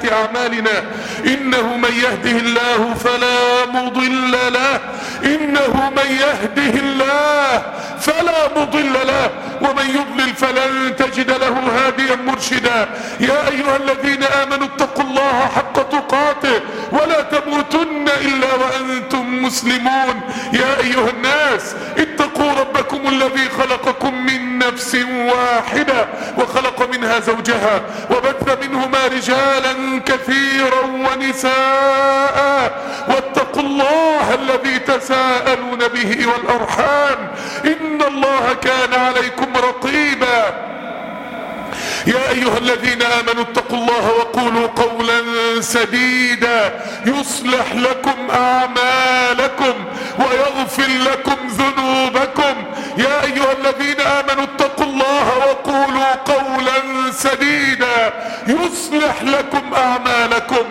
سيئات أعمالنا إنه من يهده الله فلا مضل له إنه من يهده الله فلا مضل له ومن يضلل فلن تجد له هاديا مرشدا. يا أيها الذين آمنوا اتقوا الله حق تقاته ولا تموتن إلا وأنتم مسلمون. يا أيها الناس اتقوا ربكم الذي خلقكم من نفس واحدة وخلق منها زوجها وبث منهما رجالا كثيرا ونساء واتقوا الله الذي تساءلون به والأرحام إن الله كان عليكم رقيبا. يا أيها الذين آمنوا اتقوا الله وقولوا قولا سديدا يصلح لكم أعمالكم ويغفر لكم ذنوبكم. يا أيها الذين آمنوا اتقوا الله وقولوا قولا سديدا يصلح لكم أعمالكم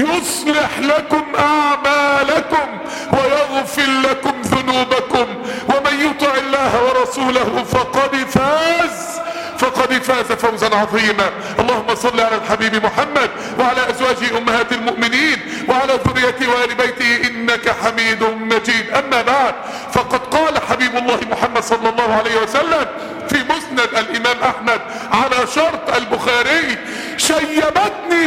ويغفر لكم ذنوبكم ومن يطع الله ورسوله فقد فاز فوزا عظيما. اللهم صل على الحبيب محمد وعلى أزواجه أمهات المؤمنين وعلى ذريته وآل بيته إنك حميد مجيد. أما بعد، فقد قال حبيب الله محمد صلى الله عليه وسلم في مسند الإمام أحمد على شرط البخاري: شيبتني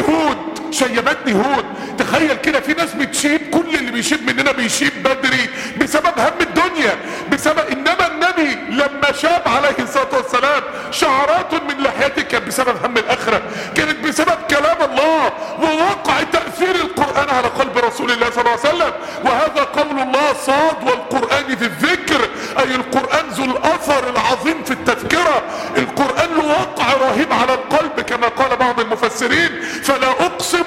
هود. تخيل كده، في ناس بتشيب، كل اللي بيشيب مننا بيشيب بدري بسبب هم الدنيا، انما النبي لما شاب عليه الصلاة والسلام شعرات من لحيته كانت بسبب هم الآخرة، كانت بسبب كلام الله ووقع تأثير القرآن على قلب رسول الله صلى الله عليه وسلم. وهذا قول الله صاد والقرآن ذي الذكر، أي القرآن ذو الأثر العظيم في التذكرة. القرآن له وقع رهيب على القلب كما قال بعض المفسرين: فلا أقسم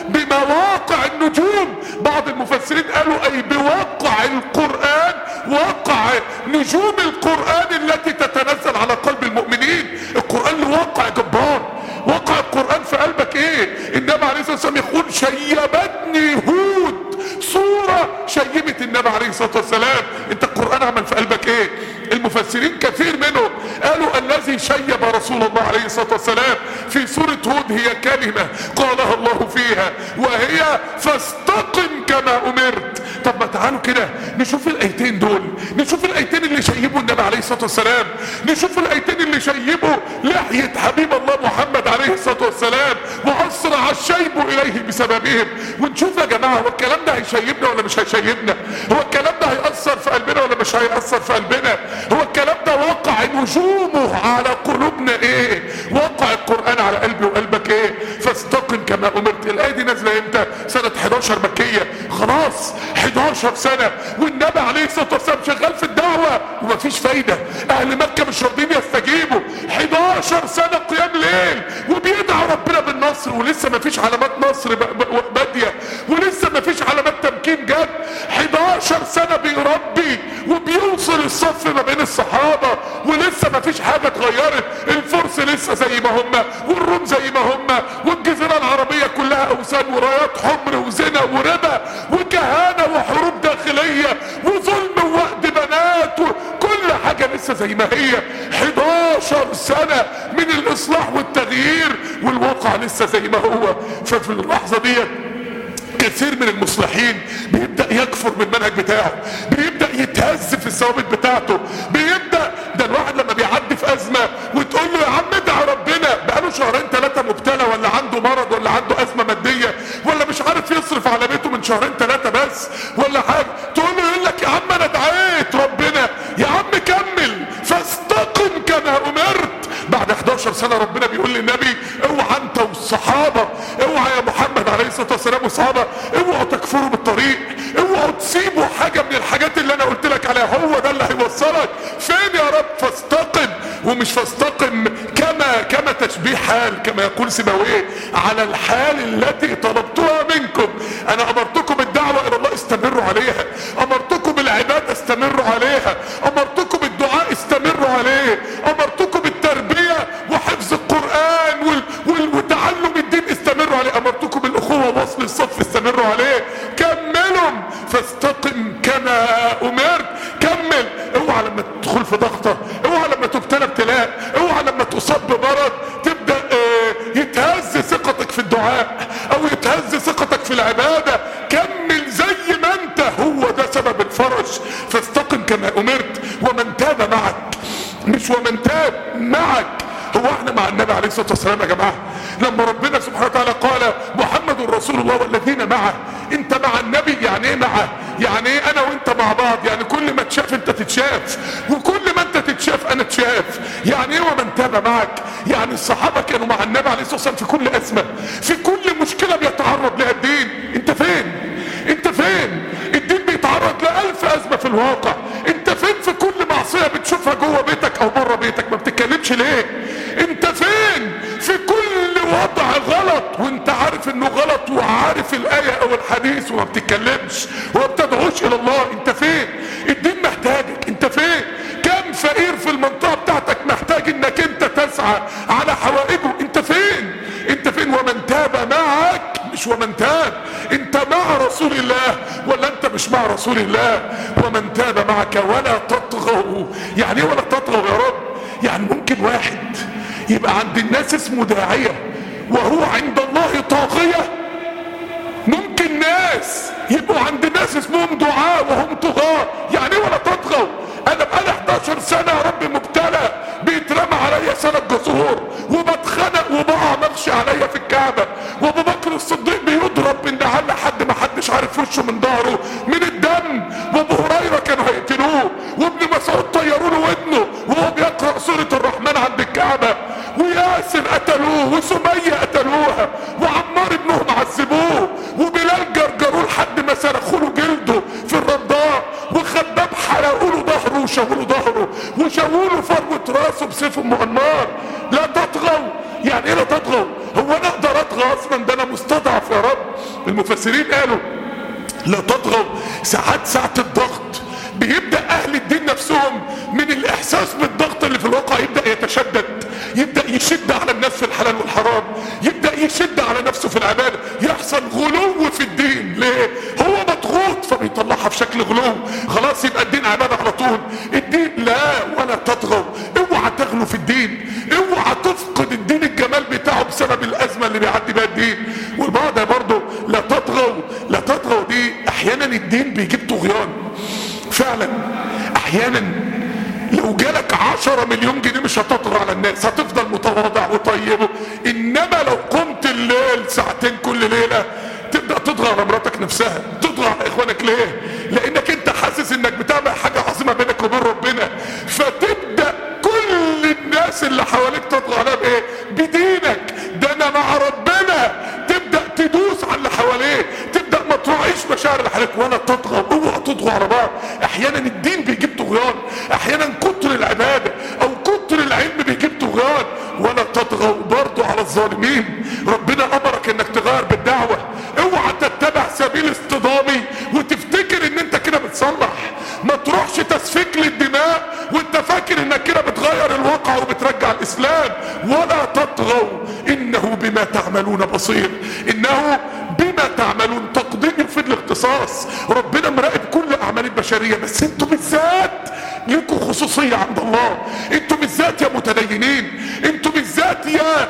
بمواقع النجوم. بعض المفسرين قالوا أي بواقع القرآن، وقع نجوم القرآن التي تتنزل على قلب المؤمنين. القرآن له وقع جبار. وقع القرآن في قلبك ايه؟ النبي عليه الصلاة والسلام يقول: شيبتني هود. صورة شيبت النبي عليه الصلاة والسلام. انت القرآن عمل في قلبك ايه؟ المفسرين كثير منهم قالوا الذي شيب رسول الله عليه الصلاة والسلام في سورة هود هي كلمة قالها الله فيها، وهي: فاستقم كما أمرت. طب ما تعالوا كده نشوف الايتين دول، نشوف الايتين اللي شيبوا النبي عليه الصلاة والسلام، نشوف الايتين اللي شيبوا لحية حبيب الله محمد عليه الصلاة والسلام واسرع الشيب اليه بسببهم، ونشوف يا جماعة هو الكلام ده هيشيبنا ولا مش هيشيبنا؟ هو الكلام ده هيأثر في قلبنا ولا مش هيأثر في قلبنا؟ هو الكلام ده وقع نجومه على قلوبنا ايه؟ وقع القرآن على قلبي وقلبك ايه؟ فاستقم كما أمرت. الآية دي نازلة امتى؟ سنة 11 مكية. خلاص 11 سنة والنبي عليه الصلاة والسلام شغال في الدعوة ومفيش فايدة. اهل مكة مش راضيين يستجيبوا. 11 سنة قيام ليل وبيدعى ربنا بالنصر، ولسه مفيش علامات نصر بادية، ولسه مفيش علامات تمكين جد. 11 سنة بيربي وبيوصل الصف ما بين الصحابة ولسه مفيش حاجة اتغيرت. الفرس لسه زي ما هم، والروم زي ما هم، والجزيرة العربية كلها اوثان ورايات حمر وزنا وربا وكهانة وحروب داخلية وظلم ووأد بنات، كل حاجة لسه زي ما هي. 11 سنة من الاصلاح والتغيير والواقع لسه زي ما هو. ففي اللحظة دي كثير من المصلحين بيبدأ يكفر من المنهج بتاعه، بيبدأ يتهز في الثوابت بتاعته، ده الواحد لما بيعدي في أزمة وتقول له يا عم ادعي ربنا، بقاله شهرين 3 مبتلى ولا عنده مرض ولا عنده أزمة مادية ولا مش عارف يصرف على بيته من 2-3 بس ولا حاجة، تقول له يقول لك يا عم انا دعيت ربنا. يا عم كمل، فاستقم كما أمرت. بعد 11 سنة ربنا بيقول للنبي: اوعى انت والصحابة، اوعى يا محمد عليه الصلاة والسلام والصحابة، اوعوا تكفروا بالطريق، اوعوا تسيبوا حاجة من الحاجات اللي انا قلت لك عليها، هو ده اللي هيوصلك فين يا رب. فاستقم، ومش فاستقم كما تشبيه حال، كما يقول سيبويه: على الحال التي طلبتها منكم. انا امرتكم بالدعوة الى الله استمروا عليها، امرتكم بالعبادة استمروا عليها، امرتكم بالدعاء استمروا عليه، امرتكم بالتربية وحفظ القرآن وتعلم الدين استمروا عليه، امرتكم بالاخوة ووصل الصف استمروا عليه. كملوا، فاستقم كما امرت. كمل. اوعى لما تدخل في ضغطة، اوعى لما تبتلى ابتلاء، اوعى لما تصاب بمرض تبدأ يتهز ثقتك في الدعاء او في العبادة، كمل زي ما انت، هو ده سبب الفرج. فاستقم كما امرت ومن تاب معك، مش ومن تاب معك. هو احنا مع النبي عليه الصلاة والسلام يا جماعة؟ لما ربنا سبحانه وتعالى قال محمد رسول الله والذين معه، انت مع النبي؟ يعني ايه معه؟ يعني ايه انا وانت مع بعض؟ يعني كل ما تشاف انت تتشاف، وكل ما انت تتشاف انا اتشاف. يعني ايه ومن تاب معك؟ يعني الصحابة كانوا مع النبي عليه الصلاة والسلام في كل ازمة، في كل مشكلة بيتعرض لها الدين. انت فين؟ انت فين؟ الدين بيتعرض ل1000 ازمة في الواقع، انت فين؟ في كل معصية بتشوفها جوه بيتك او بره بيتك ما بتتكلمش ليه؟ انت فين؟ في كل وضع غلط وانت عارف انه غلط وعارف الاية او الحديث وما بتتكلمش وما بتدعوش الى الله. انت فين؟ الدين محتاجك. انت فين؟ كم فقير في المنطقة بتاعتك محتاج انك انت تسعى على حوائجه. انت فين؟ انت فين؟ ومن تاب معك، مش ومن تاب. انت مع رسول الله ولا انت مش مع رسول الله؟ ومن تاب معك ولا تطغوا. يعني ايه ولا تطغوا يا رب؟ يعني ممكن واحد يبقى عند الناس اسمه داعية وهو عند الله طاغية. ممكن ناس يبقوا عند الناس اسمهم دعاء وهم طغاة. يعني ايه ولا تطغوا؟ انا بقالي 11 سنة يا رب مبتلى، بيترمى عليا سنة جسور وبتخنق وبقع مغشي عليا في الكعبة، وابو بكر الصديق بيضرب بالنعال لحد ما حدش عارف وشه من ظهره من الدم، وابو هريرة كانوا هيقتلوه، وابن مسعود طيروا له ودنه وهو بيقرأ سورة الرحمن عند الكعبة، وياسر قتلوه، وسمية قتلوها، وعمار ابنهم عذبوه، وبلال جرجروه لحد ما سرخوا له جلده في الرضاع، وخباب حرقوا له ظهره وشووا له ظهره وشووا له فروة راسه بسيف ام عمار. لا تطغوا. يعني ايه لا تطغوا؟ هو انا اقدر اطغى اصلا؟ ده انا مستضعف يا رب. المفسرين قالوا لا تطغوا ساعة الضغط بيبدأ اهل الدين نفسهم من الاحساس بالضغط اللي في الواقع يبدأ يتشدد، يبدأ يشد على الناس في الحلال والحرام، يبدأ يشد على نفسه في العبادة، يحصل غلو في الدين. ليه؟ هو مضغوط فبيطلعها في شكل غلو. خلاص يبقى الدين عبادة على طول. الدين لا، ولا تطغوا. اوعى تغلو في الدين، اوعى تفقد الدين الجمال بتاعه بسبب الازمة اللي بيعدي بها الدين. والبعض برضه لا تطغوا. لا تطغوا دي احيانا الدين بيجيب طغيان فعلا. احيانا لو جالك 10 مليون جنيه مش هتطغى على الناس، هتفضل متواضع وطيب. انما لو قمت الليل ساعتين كل ليلة تبدأ تطغى على مراتك نفسها، تطغى على اخوانك. ليه؟ لانك انت حاسس انك بتعمل حاجة عظيمة بينك وبين ربنا، فتبدأ كل الناس اللي حواليك تطغى عليها بايه؟ بدينك. ده انا مع ربنا. تبدأ تدوس على اللي حواليك، تبدأ ما تراعيش مشاعر اللي حواليك. ولا تطغى. اوعى تطغوا على بعض. احيانا الدين بيجيب طغيان، احيانا كتر العبادة او كتر العلم بيجيب طغيان. ولا تطغوا برضو على الظالمين. ربنا امرك انك تغير بالدعوة. اوعى تتبع سبيل اصطدامي وتفتكر ان انت كده بتصلح. ما تروحش تسفيك للدماء وانت فاكر انك كده بتغير الواقع وبترجع الاسلام. ولا تطغوا انه بما تعملون بصير. انه بما تعملون تقديم يفيد الاختصاص. ربنا مراقب كل اعمال البشرية، بس انتوا بالذات لكم خصوصية عند الله. انتوا بالذات يا متدينين، انتوا بالذات يا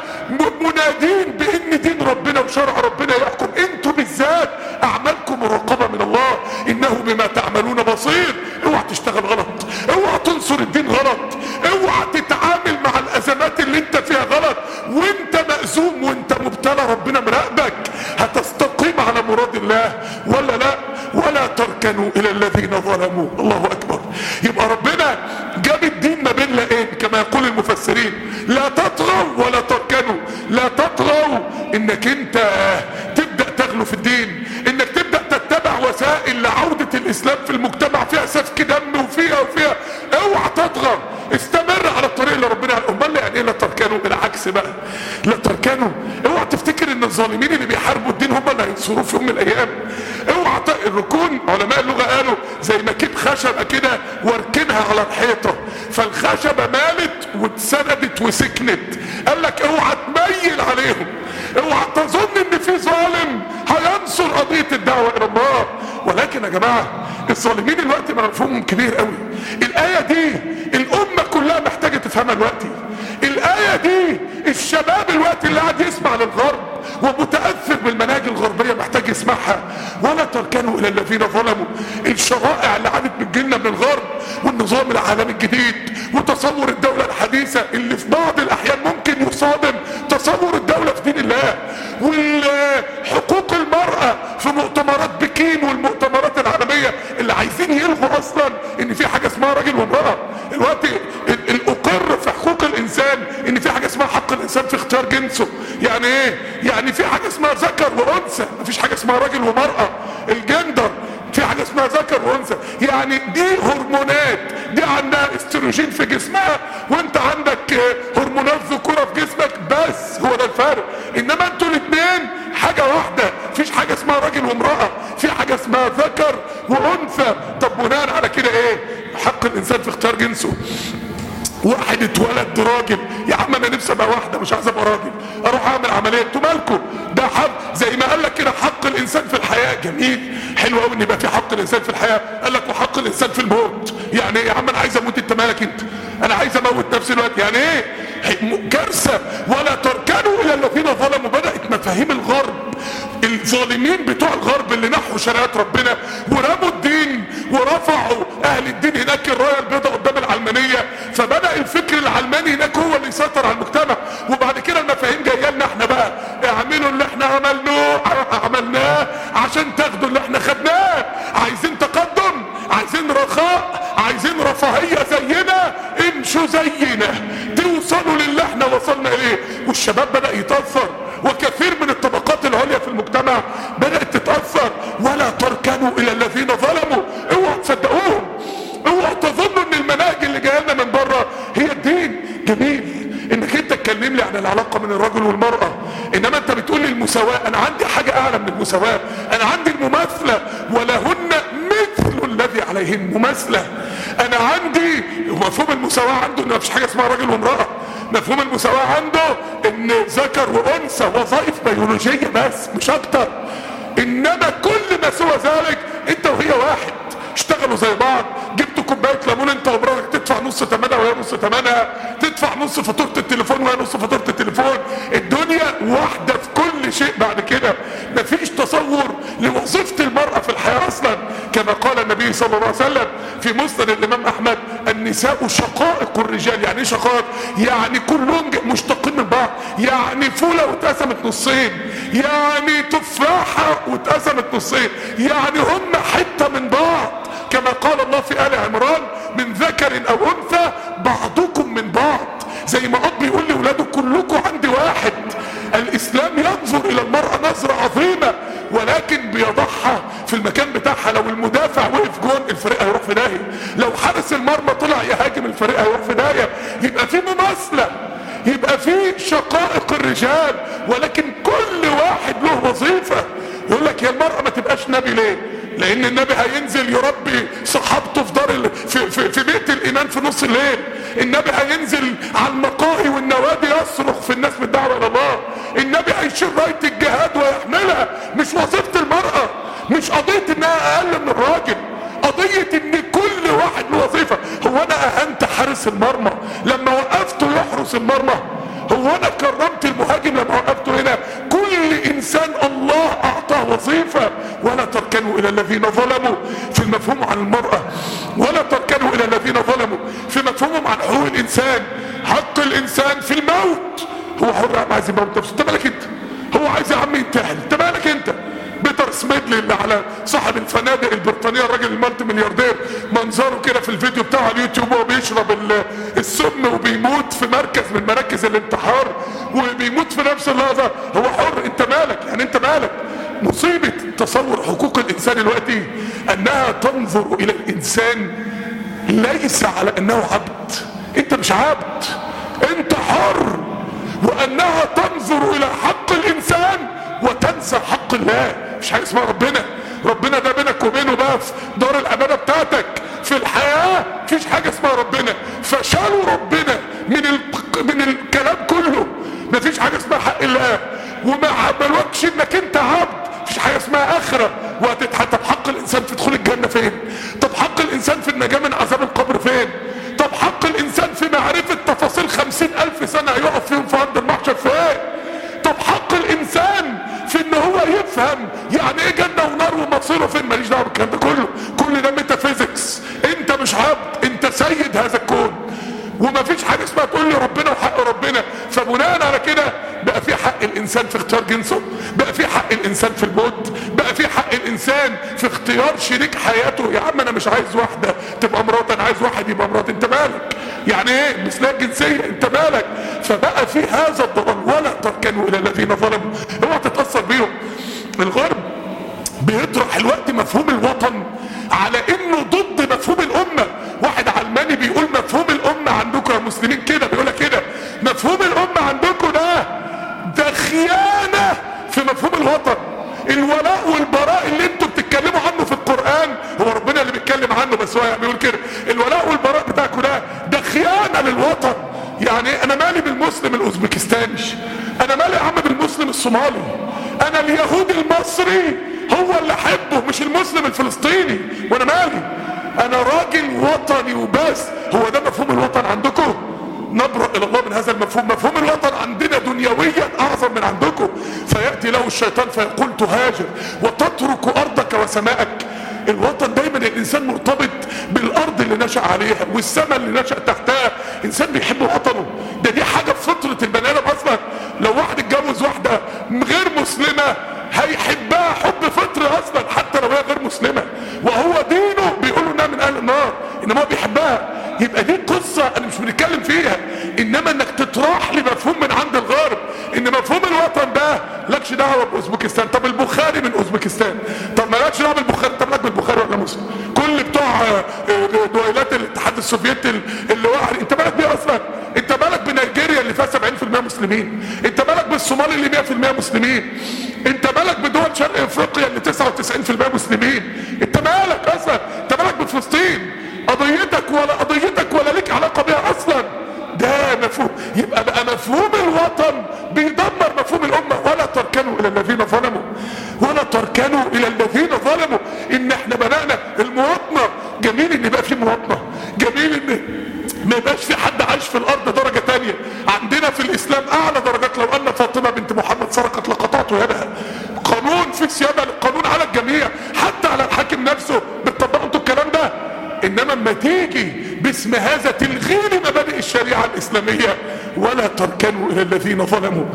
منادين بان دين ربنا وشرع ربنا يحكم، انتوا بالذات اعمالكم مراقبة من الله. انه بما تعملون بصير. اوعى تشتغل غلط، اوعى تنصر الدين غلط، اوعى تتعامل مع الازمات اللي انت فيها غلط وانت مأزوم وانت مبتلى. ربنا مراقبك. هتستقيم على مراد الله ولا لا؟ ولا تركنوا الى الذين ظلموا. الله اكبر. يبقى ربنا جاب الدين ما بين لقين كما يقول المفسرين. لا تطغوا ولا تركنوا. لا تطغوا انك انت تبدأ تغلو في الدين، انك تبدأ تتبع وسائل لعودة الاسلام في المجتمع فيها سفك دم وفيها. اوعى تطغى. استمر على الطريق اللي ربنا قال. امال يعني ايه لا تركنوا؟ بالعكس بقى، لا تركنوا. اوعى تفتكر ان الظالمين اللي بيحاربوا الدين هم اللي هينصروه في يوم من الايام. اوعى الركون علماء اللغة قالوا زي ما كيب خشبة كده واركنها على الحيطة، فالخشبة مالت واتسندت وسكنت. قال لك اوعى تميل عليهم، اوعى تظن ان في ظالم هينصر قضية الدعوة الى الله. ولكن يا جماعة الظالمين الوقت مفهومهم كبير قوي. الآية دي الأمة كلها محتاجة تفهمها الوقت. الآية دي الشباب الوقت اللي قاعد يسمع للغرب ومتأثر بالمناهج الغربية محتاج يسمع. نسمعها. ولا تركنوا الى الذين ظلموا. الشرائع اللي عادت بتجيلنا من الغرب والنظام العالمي الجديد وتصور الدولة الحديثة اللي في بعض الاحيان ممكن يصادم تصور الدولة في دين الله، والحقوق المرأة في مؤتمرات بكين والمؤتمرات العالمية اللي عايزين يلغوا اصلا ان في حاجة اسمها راجل وامرأة. الوقت الاقر في حقوق الانسان ان في حاجة اسمها حق الانسان في اختيار جنسه. يعني ايه؟ يعني في حاجة اسمها ذكر وانثى، مفيش حاجة اسمها راجل ومرأة. الجندر في حاجة اسمها ذكر وانثى، يعني دي هرمونات، دي عندها استروجين في جسمها وانت عندك هرمونات ذكورة في جسمك، بس هو ده الفرق. انما انتوا الاثنين حاجة واحدة، مفيش حاجة اسمها راجل وامرأة، في حاجة اسمها ذكر وانثى. طب بناء على كده ايه؟ حق الانسان في اختيار جنسه. واحد اتولد راجل، يا عم انا نفسي ابقى واحده مش عايز ابقى راجل، اروح اعمل عمليه، انتوا مالكم؟ ده حق زي ما قال لك كده حق الانسان في الحياه. جميل، حلو قوي ان يبقى في حق الانسان في الحياه. قال لك وحق الانسان في الموت. يعني ايه يا عم؟ انا عايز اموت، انت مالك انت؟ انا عايز اموت نفسي دلوقتي، يعني ايه؟ كارثه. ولا تركنوا الى الذين ظلموا. بدات مفاهيم الغرب، الظالمين بتوع الغرب اللي نحوا شريعه ربنا ورموا الدين ورفعوا اهل الدين هناك الرايه البيضاء قدام العلمانيه، فبدا الفكر العلماني هناك هو اللي يسيطر على المجتمع. وبعد كده المفاهيم جايه لنا احنا بقى، اعملوا اللي احنا عملناه عشان تاخدوا اللي احنا خدناه. عايزين تقدم، عايزين رخاء، عايزين رفاهيه زينا، امشوا زينا توصلوا للي احنا وصلنا اليه. والشباب بدا يتاثر، وكثير من الطبقات العليا في المجتمع بدات تتاثر. ولا تركنوا الى الذين ظلموا. اوعوا تصدقوهم، اوعوا تظنوا ان المناهج اللي جايه لنا من بره هي الدين. جميل انك انت تكلم لي عن العلاقه من الرجل والمراه، انما انت بتقول لي المساواه. انا عندي حاجه اعلى من المساواه، انا عندي المماثله. ولهن مثل الذي عليهن. مماثله. انا عندي مفهوم المساواه عنده ان مفيش حاجه اسمها راجل وامراه. مفهوم المساواه عنده ان ذكر وانثى وظائف بيولوجيه بس مش اكتر. انما كل ما سوى ذلك انت وهي واحد، اشتغلوا زي بعض. جبتوا كوبايه ليمون انت ومراتك، تدفع نص ثمنها وهي نص ثمنها، تدفع نص فاتوره التليفون وهي نص فاتوره التليفون. الدنيا واحده في كل شيء. بعد كده مفيش تصور لوظيفه المراه في الحياه اصلا، كما قال النبي صلى الله عليه وسلم في مسند الامام احمد: النساء شقائق الرجال. يعني ايه شقائق؟ يعني كلهم مشتقين من بعض. يعني فوله واتقسمت نصين، يعني تفاحه واتقسمت نصين، يعني هم حته من بعض. كما قال الله في آل عمران: من ذكر او انثى بعضكم من بعض. زي ما اب بيقول لاولاده كلكم عندي واحد. الاسلام ينظر الى المرأة نظرة عظيمة، ولكن بيضعها في المكان بتاعها. لو المدافع وقف جون الفريق هيروح في داهية، لو حارس المرمى طلع يهاجم الفريق هيروح في داهية. يبقى في مماثلة، يبقى في شقائق الرجال، ولكن كل واحد له وظيفة. يقول لك يا المرأة ما تبقاش نبي ليه؟ لان النبي هينزل يربي صحابته في دار في بيت الايمان في نص الليل. النبي هينزل على المقاهي والنوادي يصرخ في الناس بالدعوه الى الله. النبي هيشيل رايه الجهاد ويحملها. مش وظيفه المراه، مش قضيه انها اقل من الراجل، قضيه ان كل واحد له وظيفه. هو انا اهنت حارس المرمى لما وقفته يحرس المرمى؟ هو انا كرمت المهاجم لما وقفته هنا؟ كل انسان الله اعطاه وظيفة. ولا تركنوا الى الذين ظلموا في المفهوم عن المرأة، ولا تركنوا الى الذين ظلموا في مفهومهم عن حقوق الانسان. حق الانسان في الموت. هو حر، عايز يموت نفسه، انت مالك انت؟ هو عايز يا عم ينتحل، انت مالك انت؟ بيتر سميدلي اللي على صاحب الفنادق البريطانيه، الراجل المالتي ملياردير، منظره كده في الفيديو بتاعه على اليوتيوب وهو بيشرب السم وبيموت في مركز من مراكز الانتحار، وبيموت في نفس اللحظه. هو حر، انت مالك؟ يعني انت مالك؟ مصيبه تصور حقوق الانسان دلوقتي انها تنظر الى الانسان ليس على انه عبد. انت مش عبد، انت حر. وانها تنظر الى حق الانسان وتنسى حق الله. مش حاجه اسمها ربنا. ربنا ده بينك وبينه بقى في دار العباده بتاعتك. في الحياه مفيش حاجه اسمها ربنا. فشالوا ربنا من الكلام كله. مفيش حاجه اسمها حق الله، وما عملوكش انك انت عبد. مفيش حاجه اسمها اخره وهتتحط. طب حق الانسان في دخول الجنه فين؟ طب حق الانسان في النجاه من عذاب القبر فين؟ طب حق الانسان في معرفه تفاصيل 50,000 سنه هيقف فيهم في ارض المحشر فين؟ طب حق الانسان في ان هو يفهم يعني ايه جنة ونار ومصيره فين؟ ماليش دعوه بالكلام ده كله، كل ده ميتافيزيكس. انت مش عبد، انت سيد هذا الكون، ومفيش حاجه اسمها تقول لي ربنا وحق ربنا. فبناء على كده بقى في حق الانسان في اختيار جنسه، بقى في حق الانسان في الموت، بقى في حق الانسان في اختيار شريك حياته. يا عم انا مش عايز واحده تبقى مرات، انا عايز واحد يبقى مرات. انت مالك؟ يعني ايه مثليه الجنسيه؟ انت مالك؟ فبقى في هذا الضلال. ولا تركنوا الى الذين ظلموا، اوعى تتاثر بيهم. الغرب بيطرح الوقت مفهوم الوطن على انه ضد مفهوم الامه. واحد علماني بيقول مفهوم الامه عندكم يا مسلمين كده، بيقولها كده، مفهوم الامه عندكم ده خيانه في مفهوم الوطن. الولاء والبراء اللي انتوا بتتكلموا عنه في القرآن هو ربنا اللي بيتكلم عنه، بس هو بيقول كده الولاء والبراء بتاعكم ده خيانه للوطن. يعني انا مالي بالمسلم الاوزبكستاني، انا مالي يا عم بالمسلم الصومالي، انا اليهودي المصري هو اللي احبه مش المسلم الفلسطيني، وانا مالي؟ انا راجل وطني وبس. هو ده مفهوم الوطن عندكم؟ نبرأ الى الله من هذا المفهوم. مفهوم الوطن عندنا دنيويا اعظم من عندكم. فيأتي له الشيطان فيقول تهاجر وتترك ارضك وسماءك. الوطن دايما الانسان مرتبط بالارض اللي نشأ عليها والسماء اللي نشأ تحتها. انسان بيحب وطنه، دي حاجة في فطرة البني ادم اصلا. لو واحد اتجوز واحدة غير مسلمة هيحبها حب فطري اصلا حتى لو هي غير مسلمة، وهو دينه بيقولوا انها من اهل النار، انما هو بيحبها. يبقى دي قصة انا مش بنتكلم فيها، انما انك تطرح لي مفهوم من عند الغرب ان مفهوم الوطن ده لكش دعوة باوزبكستان. طب البخاري من اوزبكستان، طب ما لكش دعوة بالبخاري. طب لك بالبخاري ولا مسلم؟ كل بتوع دويلات الاتحاد السوفيتي اللي وقع، انت مالك بيه اصلا؟ انت مالك بنيجيريا اللي فيها 70% مسلمين؟ انت مالك بالصومال اللي 100% مسلمين؟ انت مالك بدول شرق افريقيا اللي 99% مسلمين؟ انت مالك اصلا؟ انت مالك بفلسطين؟ قضيتك ولا ليك علاقة بيها اصلا. ده مفهوم. يبقى بقى مفهوم الوطن بيدمر مفهوم الامة. ولا تركنوا الى الذين ظلموا، ولا تركنوا الى الذين ظلموا. ان احنا بدأنا المواطنة. جميل ان يبقى في مواطنة، جميل ان ما يبقاش في حد عايش في الارض درجة تانية. عندنا في الاسلام اعلى درجات. لو ان فاطمة بنت محمد سرقت لقطعت يدها. قانون في سيادة القانون على الجميع، حتى على الحاكم نفسه. بتطبقوا انتوا الكلام ده؟ انما اما تيجي باسم هذا تلغي مبادئ الشريعة الاسلامية. ولا تركنوا الى الذين ظلموا.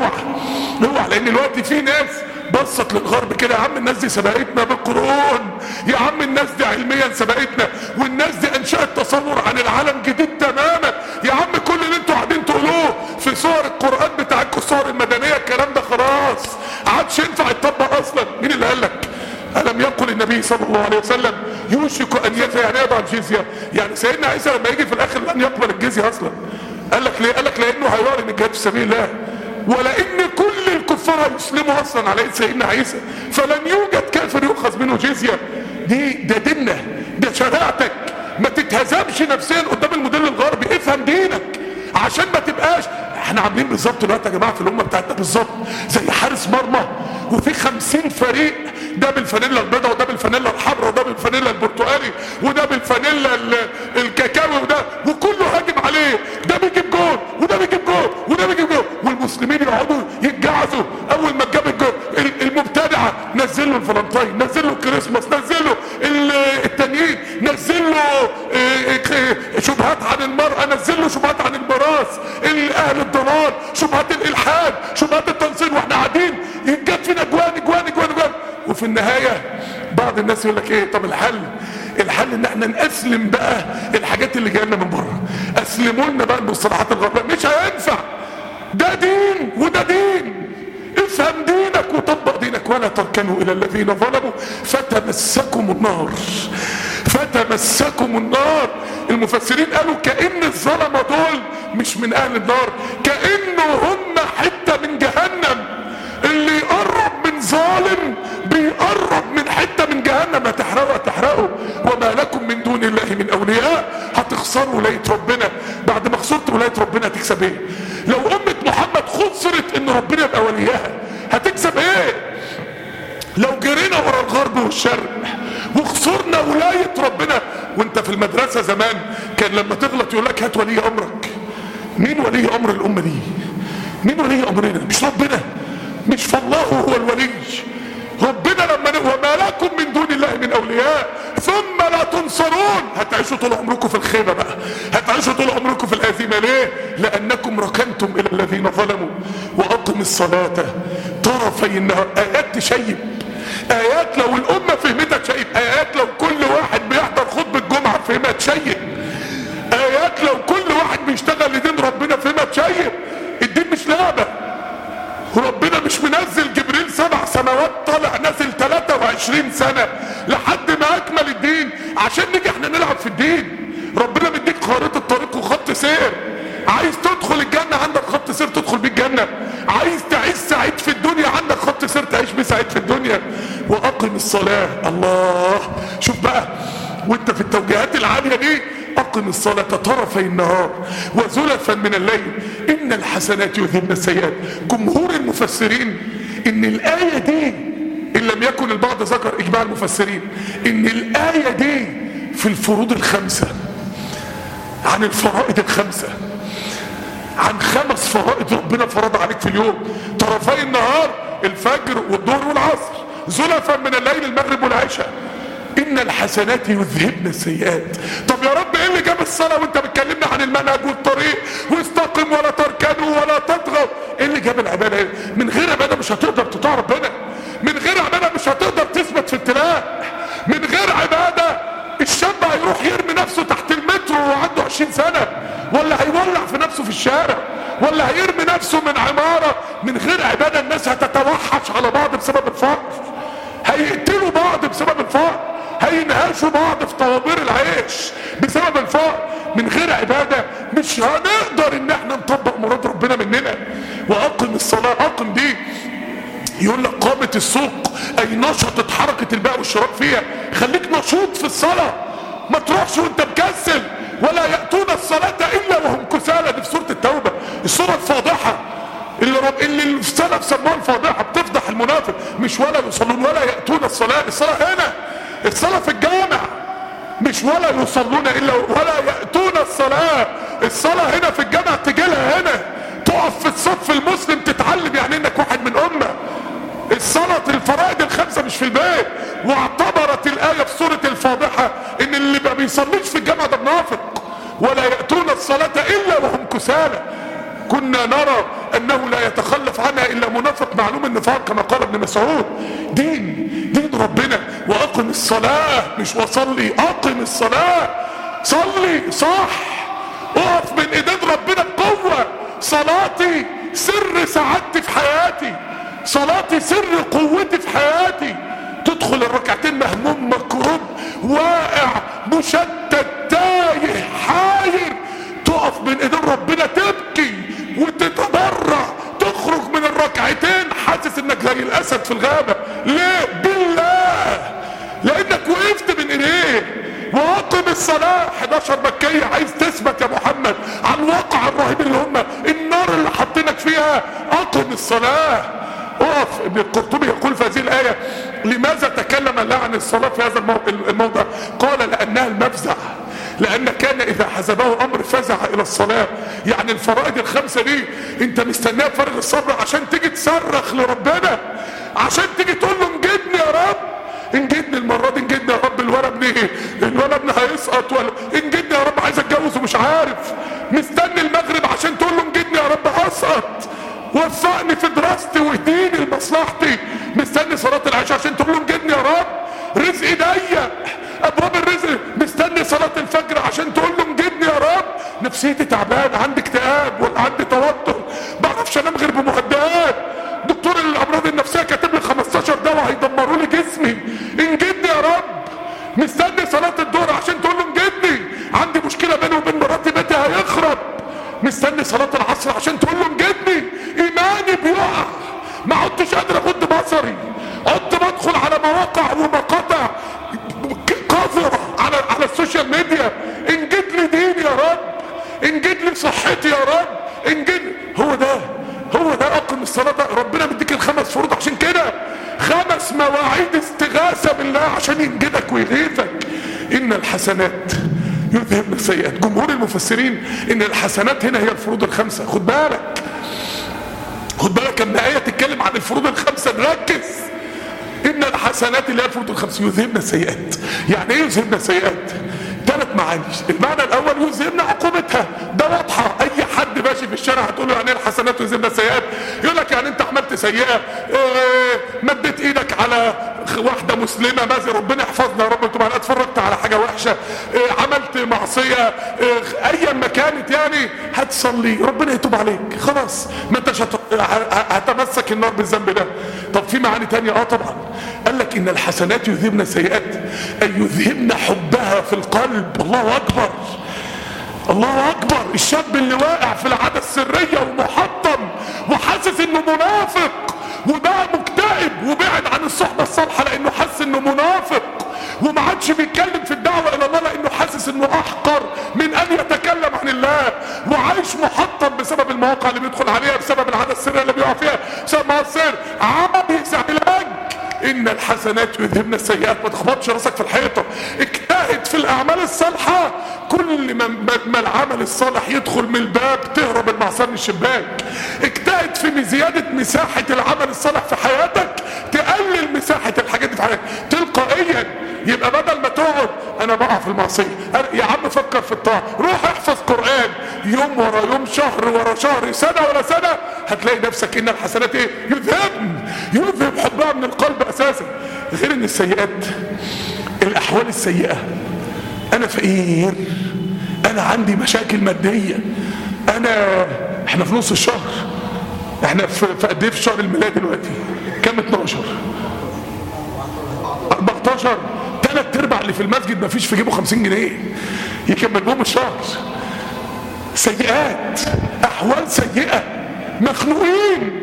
اوعى لان الوقت في ناس بصت للغرب كده، يا عم الناس دي سبقتنا بالقرون، يا عم الناس دي علميا سبقتنا، والناس دي انشأت تصور عن العالم جديد تماما. يا عم كل اللي انتوا قاعدين تقولوه في صور القرآن بتاعكم الصور المدنية الكلام ده خلاص عادش ينفع يتطبق اصلا. مين اللي قال لك؟ ألم يقل النبي صلى الله عليه وسلم يوشك أن يعني يضع الجزية؟ يعني سيدنا عيسى لما يجي في الآخر لن يقبل الجزية أصلا. قال لك ليه؟ قال لك لأنه هيعلن الجهاد في سبيل الله، ولأن كل الكفار هيسلموا أصلا على يد سيدنا عيسى، فلن يوجد كافر يؤخذ منه جزية. ده ديننا، ده شريعتك. ما تتهزمش نفسيا قدام الموديل الغربي. افهم دينك عشان ما تبقاش. احنا عاملين بالظبط دلوقتي يا جماعه في الامه بتاعتنا بالظبط زي حارس مرمى وفي 50 فريق، ده بالفانيلا البيضاء وده بالفانيلا الحمراء وده بالفانيلا البرتقالي وده بالفانيلا الكاكاوي وكله هاجم عليه. ده بيجيب جول وده بيجيب جول وده بيجيب جول، والمسلمين يقعدوا يتجعزوا اول ما جاب الجول. المبتدعه نزل له الفالنتين، نزل له الكريسماس، نزل له التانيين، نزل له شبهات عن المرأة، نزل له شبهات عن الميراث، اهل الضلال، شبهات الالحاد، شبهات التنصير، واحنا قاعدين يتجاب فينا جوان. وفي النهاية بعض الناس يقول لك ايه؟ طب الحل ان احنا نسلم بقى الحاجات اللي جايه لنا من بره. اسلموا لنا بقى المصطلحات الغربيه. مش هينفع، ده دين وده دين. افهم دينك وطبق دينك. ولا تركنوا الى الذين ظلموا فتمسكم النار. المفسرين قالوا كأن الظلمة دول مش من اهل النار، كأنه هم حتة من جهنم. اللي يقرب من ظالم بيقرب من حتة من جهنم. هتحرقوا وما لكم من دون الله من اولياء. هتخسروا ولاية ربنا. بعد ما خسرت ولاية ربنا هتكسب ايه؟ لو امة محمد خسرت ان ربنا يبقى وليها هتكسب ايه؟ لو جرينا ورا الغرب والشرق وخسرنا ولاية ربنا. وانت في المدرسة زمان كان لما تغلط يقول لك هات ولي امرك. مين ولي امر الامة دي؟ مين ولي امرنا؟ مش ربنا؟ مش فالله هو الولي؟ ربنا لما وما لكم من دون الله من اولياء ثم لا تنصرون. هتعيشوا طول عمركم في الخيبه بقى، هتعيشوا طول عمركم في الهزيمه. ليه؟ لانكم ركنتم الى الذين ظلموا. واقم الصلاه طرفي النهار. ايات تشيب، ايات لو الامه فهمتها تشيب، ايات لو كل واحد بيحضر خطبه جمعه فهمها تشيب، ايات لو كل واحد بيشتغل لدين ربنا فهمها تشيب. الدين مش لعبه، وربنا مش منزل جبريل 7 سماوات طالع نازل 23 سنة لحد ما اكمل الدين عشان نيجي احنا نلعب في الدين. ربنا مديك خارطة طريق وخط سير. عايز تدخل الجنة عندك خط سير تدخل بيه الجنة، عايز تعيش سعيد في الدنيا عندك خط سير تعيش بيه سعيد في الدنيا. واقم الصلاة. الله، شوف بقى وانت في التوجيهات العالية دي، اقم الصلاة طرفي النهار وزلفا من الليل ان الحسنات يذهبن السيئات. جمهور المفسرين ان الآية دي، ان لم يكن البعض ذكر اجماع المفسرين، ان الآية دي في الفروض الخمسة، عن الفرائض الخمسة، عن 5 فرائض ربنا فرض عليك في اليوم. طرفي النهار الفجر والظهر والعصر، زلفا من الليل المغرب والعشاء، ان الحسنات يذهبن السيئات. طب يا رب ايه اللي جاب الصلاه وانت بتكلمنا عن المنهج والطريق واستقم ولا تركنوا ولا تطغوا؟ ايه اللي جاب العباده؟ من غير عباده مش هتقدر تطاع ربنا، من غير عباده مش هتقدر تثبت في ابتلاء، من غير عباده الشاب هيروح يرمي نفسه تحت المترو وعنده 20 سنه، ولا هيولع في نفسه في الشارع، ولا هيرمي نفسه من عماره. من غير عباده الناس هتتوحش على بعض بسبب الفقر، هيقتلوا بعض بسبب الفقر، هينهشوا بعض في طوابير العيش بسبب الفقر. من غير عبادة مش هنقدر ان احنا نطبق مراد ربنا مننا. واقم الصلاة، اقم دي يقول لك قامت السوق اي نشطت حركة البيع والشراء فيها. خليك نشوط في الصلاة، ما تروحش وانت مكسل. ولا يأتون الصلاة الا وهم كسالى، دي في سورة التوبة، السورة الفاضحة اللي السلف سموها الفاضحة، بتفضح المنافق. مش ولا يصلون ولا يأتون الصلاة، الصلاة هنا، الصلاة في الجامع، مش ولا يصلون الا ولا يأتون الصلاة. الصلاة هنا في الجامع، تجيلها هنا، تقف في الصف المسلم تتعلم يعني انك واحد من امة. الصلاة الفرائض الخمسة مش في البيت. واعتبرت الآية في سورة الفاضحة ان اللي ما بيصليش في الجامع ده منافق. ولا يأتون الصلاة الا وهم كسالى. كنا نرى انه لا يتخلف عنها الا منافق معلوم النفاق كما قال ابن مسعود. دين ربنا. واقم الصلاة، مش وصلي، اقم الصلاة، صلي صح، اقف من ايدين ربنا بقوة. صلاتي سر سعادتي في حياتي، صلاتي سر قوتي في حياتي. تدخل الركعتين مهموم مكروب واقع مشتت تايه حاير، تقف من ايدين ربنا تبكي وتتضرع، تخرج من الركعتين حاسس انك زي الاسد في الغابة. ليه؟ بالله، لانك وقفت من ايديه. واقم الصلاة 11 مكية. عايز تثبت يا محمد عن الواقع الرهيب اللي هم النار اللي حاطينك فيها، اقم الصلاة، اقف. ابن القرطبي يقول في هذه الآية لماذا تكلم الله عن الصلاة في هذا الموضع؟ قال لأنها المفزع، لأن كان إذا حزبه أمر فزع إلى الصلاة. يعني الفرائض الخمسة دي أنت مستناها بفارغ الصبر عشان تيجي تصرخ لربنا، عشان تيجي تقول له انجدني يا رب، انجدني المرة دي، انجدني يا رب. الولد ابني هيسقط، ولا انجدني يا رب عايز اتجوز ومش عارف. مستني المغرب عشان تقول له انجدني يا رب هسقط، وفقني في دراستي واهديني لمصلحتي. مستني صلاة العشاء عشان تقول له انجدني يا رب، رزقي ضيق، ابواب الرزق. مستني صلاة الفجر عشان تقول له انجدني يا رب، نفسيتي تعبان، عندي اكتئاب ولا عندي توتر، بعرفش انام غير بمهدئات، دكتور الامراض النفسية كاتب لي 15 دواء هيدمروا لي جسمي، انجدني يا رب. مستني صلاة الظهر عشان تقول له انجدني، عندي مشكلة بيني وبين مراتي بيتي هيخرب. مستني صلاة العصر عشان تقول له انجدني، ايماني بيقع، ما عدتش قادر اغض بصري، عدت بدخل على مواقع ومقاطع قذرة على السوشيال ميديا. انجد لي ديني يا رب، انجد لي صحتي يا رب، انجد. هو ده اقم الصلاة. ربنا مديك ال5 فروض عشان كده، 5 مواعيد استغاثة بالله عشان ينجدك ويغيثك. ان الحسنات يذهبن السيئات. جمهور المفسرين ان الحسنات هنا هي الفروض الخمسة. خد بالك، خد بالك لما آية تتكلم عن الفروض الخمسة نركز. إن الحسنات اللي هي الفروض الخمسة يذهبن السيئات. يعني إيه يذهبن السيئات؟ 3 معاني. المعنى الأول يذهبن عقوبتها، ده واضحة، أي حد ماشي في الشارع هتقول له يعني إيه الحسنات يذهبن السيئات؟ يقول لك يعني أنت عملت سيئة، مدت إيدك على واحدة مسلمة مثلا، ربنا يحفظنا يا رب، تبقى اتفرجت على حاجة وحشة، عملت معصية، أيا ما كانت يعني، هتصلي ربنا يتوب عليك، خلاص ما انتش هتمسك النار بالذنب ده. طب في معاني تانية؟ طبعا. قال لك إن الحسنات يذهبن السيئات، أي يذهبن حبها في القلب. الله أكبر، الله أكبر. الشاب اللي واقع في العادة السرية ومحطم وحاسس إنه منافق وبقى مكتئب وبعد عن الصحبة الصالحة لأنه حاسس إنه منافق، وما عادش بيتكلم في الدعوة إلى الله لأنه حاسس إنه أحقر من أن يتكلم عن الله، وعايش محطم بسبب المواقع اللي بيدخل عليها، بسبب العادة السرية اللي بيقع فيها، بسبب معصية. عايز علاج. إن الحسنات يذهبن السيئات. ما تخبطش راسك في الحيطة، اجتهد في الأعمال الصالحة. كل ما العمل الصالح يدخل من الباب تهرب المعصية من الشباك. اجتهد في زيادة مساحة العمل الصالح في حياتك، تقلل مساحة الحاجات دي في حياتك تلقائيا. يبقى بدل ما تقعد انا بقع في المعصية، يا عم فكر في الطاعة، روح احفظ قرآن يوم ورا يوم، شهر ورا شهر، سنة ورا سنة، هتلاقي نفسك ان الحسنات ايه؟ يذهب حبها من القلب اساسا. غير ان السيئات، الاحوال السيئة، انا فقير، انا عندي مشاكل مادية، احنا في نص الشهر، احنا في قد ايه في الشهر الميلادي دلوقتي؟ كام؟ 12 14. 3/4 اللي في المسجد مفيش في جيبه 50 جنيه يكمل بهم الشهر. سيئات، احوال سيئة، مخنوقين.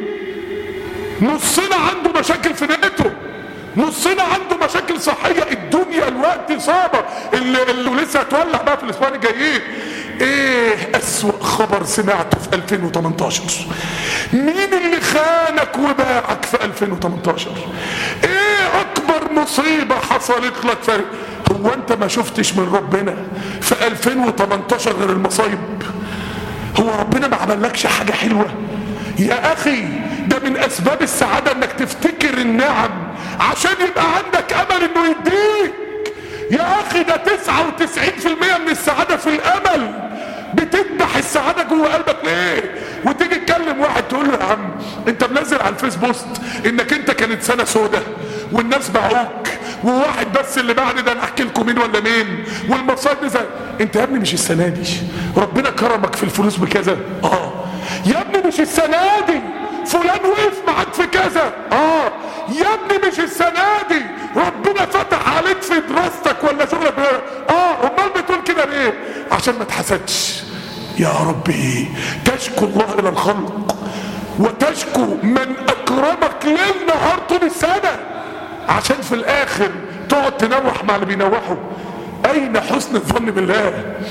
نصنا عنده مشاكل في نيته، نصنا عنده مشاكل صحية. الدنيا الوقت صعبة، اللي لسه هتولع بقى في الاسبوعين الجايين. ايه اسوأ خبر سمعته في 2018؟ مين اللي خانك وباعك في 2018؟ ايه اكبر مصيبة حصلت لك هو انت ما شفتش من ربنا في 2018 غير المصايب؟ هو ربنا ما عملكش حاجة حلوة؟ يا اخي ده من اسباب السعادة انك تفتكر النعم عشان يبقى عندك امل انه يديك. يا اخي ده 99% من السعادة في الامل. بتذبح السعادة جوه قلبك ليه؟ وتيجي تكلم واحد تقول له يا عم انت منزل على الفيس بوست انك انت كانت سنة سودة والناس باعوك، وواحد بس اللي بعد ده انا احكي لكم مين ولا مين، والمصايب نزل. انت يا ابني مش السنة دي ربنا كرمك في الفلوس بكذا؟ يا ابني مش السنة دي فلان وقف معاك في كذا؟ يا ابني مش السنة دي ربنا فتح عليك في دراستك ولا شغلك؟ امال بتقول كده ليه؟ عشان ما تحسدش. يا ربي تشكو الله الى الخلق وتشكو من اكرمك ليل نهار طول السنة، عشان في الاخر تقعد تنوح مع اللي بينوحوا. اين حسن الظن بالله؟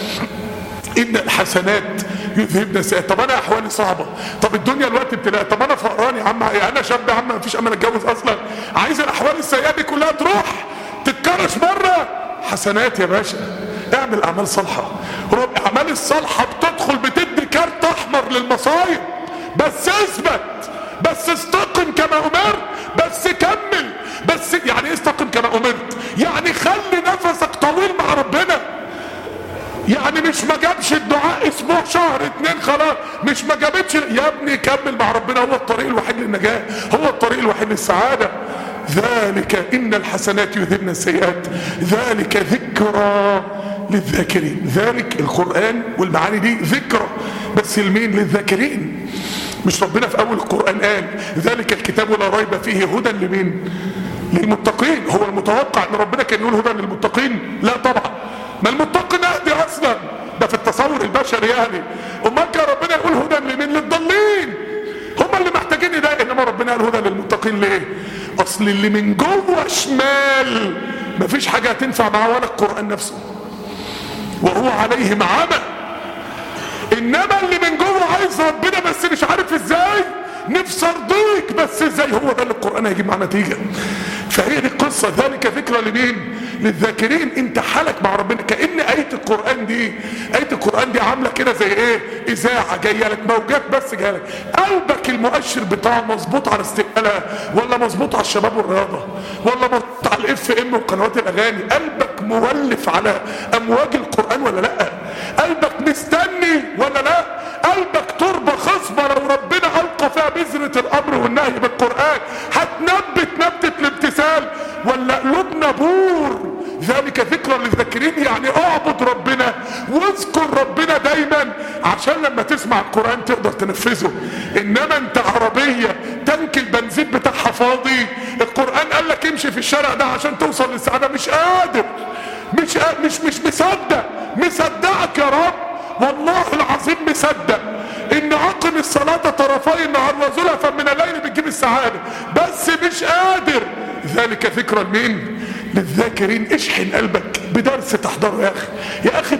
ان الحسنات يذهبن السيئات. طب انا احوالي صعبة، طب الدنيا الوقت ابتلاء، طب انا فقران يا عم، انا شاب يا عم مفيش امل اتجوز اصلا، عايز الاحوال السيئة دي كلها تروح تتكرش مرة. حسنات يا باشا، اعمل اعمال صالحة. الاعمال الصالحة بتدخل بتدي كارت احمر للمصايب. بس اثبت، بس استقم كما امرت، بس كمل. بس يعني استقم كما امرت يعني خلي نفسك طويل مع ربنا. يعني مش ما جابش الدعاء اسبوع شهر 2 خلاص، مش ما جابتش. يا ابني كمل مع ربنا، هو الطريق الوحيد للنجاة، هو الطريق الوحيد للسعادة. ذلك ان الحسنات يذهبن السيئات ذلك ذكرى للذاكرين. ذلك القرآن والمعاني دي ذكرى، بس لمين؟ للذاكرين. مش ربنا في اول القرآن قال ذلك الكتاب لا ريب فيه هدى لمين؟ للمتقين. هو المتوقع ان ربنا كان يقول هدى للمتقين؟ لا طبعا، ما المتقين اهدي اصلا، ده في التصور البشري يعني. امال كان ربنا يقول هدى لمين؟ للضالين، هم اللي محتاجين ده. انما ربنا قال هدى للمتقين ليه؟ اصل اللي من جوه شمال مفيش حاجه هتنفع معاه ولا القران نفسه، وهو عليهم عمى. انما اللي من جوه عايز ربنا بس مش عارف ازاي، نفسي ارضيك بس ازاي، هو ده اللي القران هيجيب معاه نتيجه. فهي دي القصه. ذلك ذكرى لمين؟ للذاكرين. انت حالك مع ربنا كأن آية القرآن دي عاملة كده زي ايه؟ اذاعة جاية لك، موجات بس جاية لك. قلبك المؤشر بتاعه مظبوط على استقبالها، ولا مظبوط على الشباب والرياضة، ولا مظبوط على الاف ام وقنوات الاغاني؟ قلبك مولف على امواج القرآن ولا لا؟ قلبك مستني ولا لا؟ قلبك تربة خصبة لو ربنا ألقى فيها بذرة الأمر والنهي بالقرآن هتنبت نبتة الامتثال، ولا قلوبنا بور؟ ذلك ذكرى للذاكرين، يعني اعبد ربنا واذكر ربنا دايما عشان لما تسمع القرآن تقدر تنفذه. انما انت عربية تنك البنزين بتاعها فاضي، القرآن قال لك امشي في الشارع ده عشان توصل للسعادة، مش قادر، مش مصدقك يا رب، والله العظيم مصدق ان عقم الصلاة طرفي النهار وزلفا من الليل بتجيب السعادة، بس مش قادر. ذلك ذكرى لمين؟ للذاكرين. اشحن قلبك بدرس تحضره يا اخي. يا اخي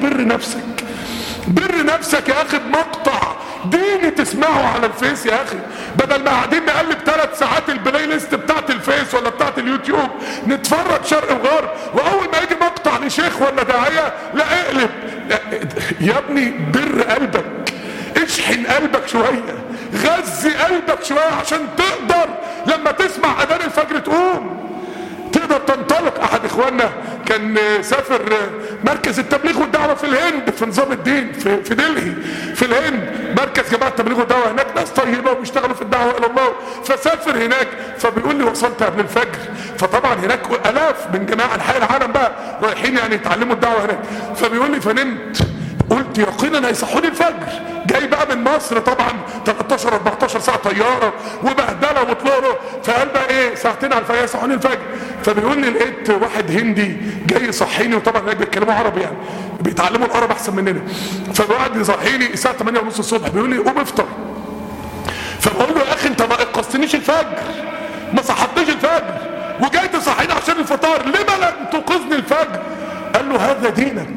بر نفسك يا اخي بمقطع ديني تسمعه على الفيس يا اخي، بدل ما قاعدين نقلب 3 ساعات البلاي ليست بتاعت الفيس ولا بتاعت اليوتيوب نتفرج شرق وغرب، واول ما يجي مقطع لشيخ ولا داعية لا اقلب. لا يا ابني بر قلبك، اشحن قلبك شوية، غذي قلبك شوية عشان تقدر لما تسمع اذان الفجر تقوم تقدر تنطلق. احد اخواننا كان سافر مركز التبليغ والدعوة في الهند، في نظام الدين في دلهي في الهند، مركز جماعة التبليغ والدعوة هناك، ناس طيبة وبيشتغلوا في الدعوة الى الله. فسافر هناك، فبيقول لي وصلت قبل الفجر، فطبعا هناك الاف من جماعة انحاء العالم بقى رايحين يعني يتعلموا الدعوة هناك. فبيقول لي فنمت، قلت يقينا هيصحوني الفجر، جاي بقى من مصر طبعا 13-14 ساعة طيارة وبهدلة وطلوله، فقال بقى ايه 2 ساعة على الفجر يصحوني الفجر. فبيقول لي لقيت واحد هندي جاي يصحيني، وطبعا هناك بيتكلموا عربي يعني بيتعلموا العرب احسن مننا، فقعد يصحيني الساعة 8:30 الصبح، بيقول لي قوم افطر. فبقول له يا اخي انت ما انقذتنيش الفجر، ما صحتنيش الفجر وجاي تصحيني عشان الفطار، لما لم تنقذني الفجر؟ قال له هذا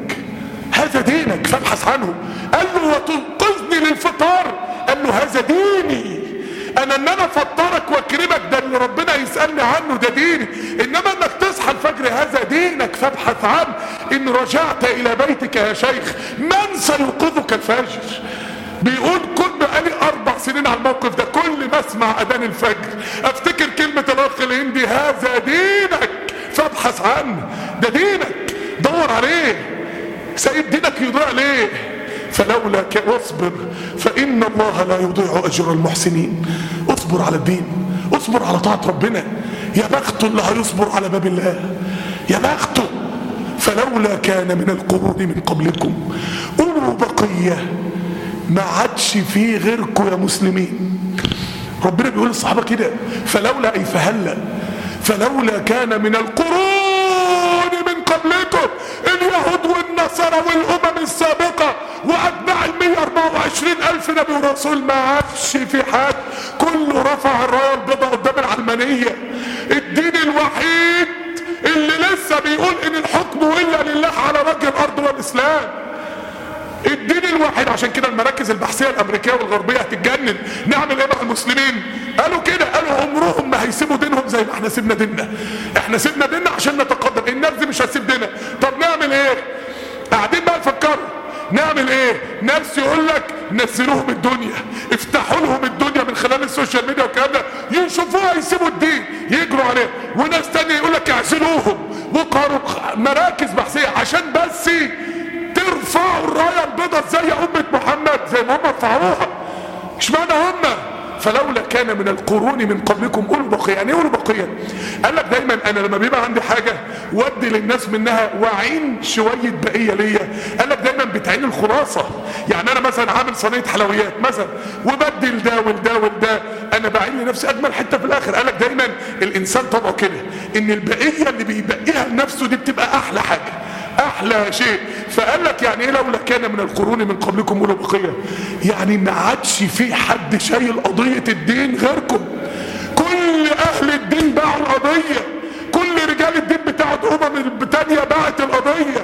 دينك فابحث عنه. قال له وتنقذني للفطار؟ قال له هذا ديني، ان انا افطرك واكرمك ده اللي ربنا يسألني عنه، ده ديني. انما انك تصحى الفجر هذا دينك فابحث عنه. ان رجعت الى بيتك يا شيخ من سيوقظك الفجر؟ بيقول كل بقالي 4 سنين على الموقف ده، كل ما اسمع اذان الفجر افتكر كلمة الاخ الهندي هذا دينك فابحث عنه. ده دينك دور عليه، سيد دينك يضيع ليه؟ فلولا واصبر فإن الله لا يضيع أجر المحسنين. اصبر على الدين، اصبر على طاعة ربنا. يا بخته اللي هيصبر على باب الله، يا بخته. فلولا كان من القرون من قبلكم أولو بقية، ما عادش فيه غيركم يا مسلمين. ربنا بيقول للصحابة كده، فلولا أي فهلا، فلولا كان من القرون من قبلكم اليهود والنصارى والأمم السابقة وأتباع 124,000 نبي ورسول، ما عادش في حد، كله رفع الراية البيضاء قدام العلمانية. الدين الوحيد اللي لسه بيقول إن الحكم إلا لله على وجه الأرض والإسلام، الدين الواحد. عشان كده المراكز البحثية الامريكية والغربية هتتجنن. نعمل ايه مع المسلمين؟ قالوا كده، قالوا عمرهم ما هيسيبوا دينهم زي ما احنا سيبنا ديننا. احنا سيبنا ديننا عشان نتقدم، الناس دي مش هتسيب دينها. طب نعمل ايه؟ قاعدين بقى نفكروا نعمل ايه؟ ناس يقول لك نزلوهم الدنيا، افتحوا لهم الدنيا من خلال السوشيال ميديا والكلام ده، يشوفوها يسيبوا الدين يجروا عليه. وناس تانية يقول لك اعزلوهم، وقاروا مراكز بحثية عشان بس ترفعوا الراية البيضاء زي أمة محمد، زي ما هم رفعوها. اشمعنى هم؟ فلولا كان من القرون من قبلكم أولو بقية. يعني أولو بقية؟ قال لك دايما أنا لما بيبقى عندي حاجة ودي للناس منها وعين شوية بقية ليا، قال لك دايما بتعين الخلاصة. يعني أنا مثلا عامل صينية حلويات مثلا وبدي لده ولده ولده، أنا بعين لنفسي أجمل حتة في الآخر. قال لك دايما الإنسان طبعه كده، إن البقية اللي بيبقيها لنفسه دي بتبقى أحلى حاجة، احلى شيء. فقال لك يعني ايه لولا كان من القرون من قبلكم اولو بقية؟ يعني ما عادش في حد شايل قضية الدين غيركم. كل اهل الدين باعوا القضية، كل رجال الدين بتاعت تانية باعت القضية.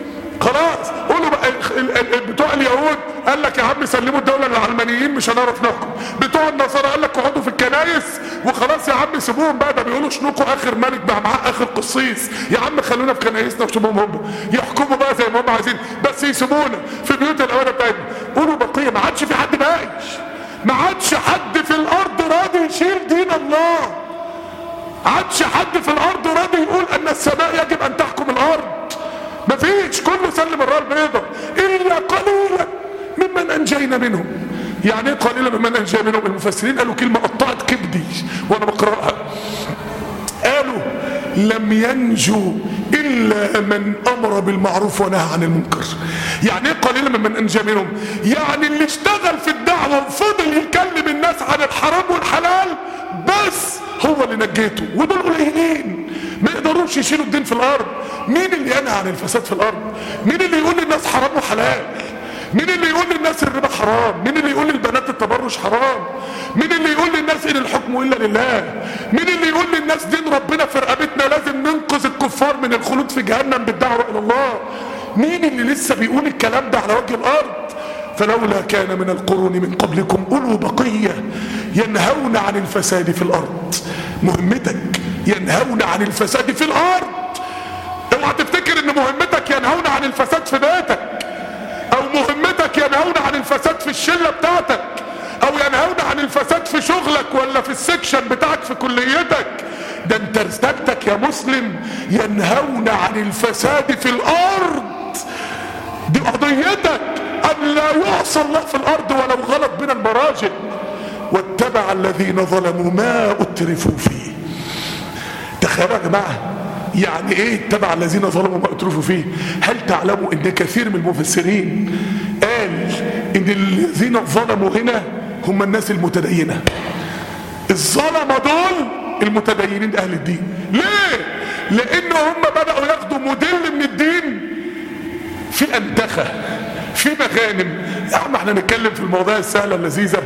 خلاص قولوا بقى بتوع اليهود قال لك يا عم سلموا الدولة للعلمانيين مش هنعرف نحكم، بتوع النصارى قال لك اقعدوا في الكنايس وخلاص يا عم عم سيبوهم بقى، ده بيقولوا شنوكوا اخر ملك بقى معاه اخر قصيص، يا عم خلونا في كنايسنا وسيبوهم هم يحكموا بقى زي ما هم عايزين، بس يسيبونا في بيوت الاوانه بتاعتنا. قولوا بقيه، ما عادش في حد باقي، ما عادش حد في الارض راضي يشيل دين الله، عادش حد في الارض راضي يقول ان السماء يجب ان تحكم الارض، مفيش، كله سلم الرايه البيضاء الا قليلا ممن انجينا منهم. يعني ايه قليلا ممن انجينا منهم؟ المفسرين قالوا كلمه قطعت كبدي وانا بقراها، قالوا لم ينجو الا من امر بالمعروف ونهى عن المنكر. يعني ايه قليلا ممن انجى منهم؟ يعني اللي اشتغل في الدعوه وفضل يكلم الناس عن الحرام والحلال بس هو اللي نجيته، ودول قليلين ما يقدروش يشيلوا الدين في الارض. مين اللي ينهى عن الفساد في الارض؟ مين اللي يقول للناس حرام وحلال؟ مين اللي يقول للناس الربا حرام؟ مين اللي يقول للبنات التبرج حرام؟ مين اللي يقول للناس ان الحكم الا لله؟ مين اللي يقول للناس دين ربنا في رقبتنا لازم ننقذ الكفار من الخلود في جهنم بالدعوه الى الله؟ مين اللي لسه بيقول الكلام ده على وجه الارض؟ فلولا كان من القرون من قبلكم اولو بقيه ينهون عن الفساد في الارض. مهمتك ينهون عن الفساد في الارض. اوعى تفتكر ان مهمتك ينهون عن الفساد في بيتك، او مهمتك ينهون عن الفساد في الشله بتاعتك، او ينهون عن الفساد في شغلك ولا في السكشن بتاعك في كليتك. ده انت رسالتك يا مسلم ينهون عن الفساد في الارض، دي قضيتك، ان لا يعصى الله في الارض ولو غلط بين المراجل. واتبع الذين ظلموا ما اترفوا فيه. تخيلوا يا جماعه يعني ايه اتبع الذين ظلموا ما اترفوا فيه؟ هل تعلموا ان كثير من المفسرين قال ان الذين ظلموا هنا هم الناس المتدينه؟ الظلمه دول المتدينين اهل الدين. ليه؟ لان هم بدأوا ياخدوا موديل من الدين في انتخه، في مغانم. يا عم احنا نتكلم في المواضيع السهله اللذيذه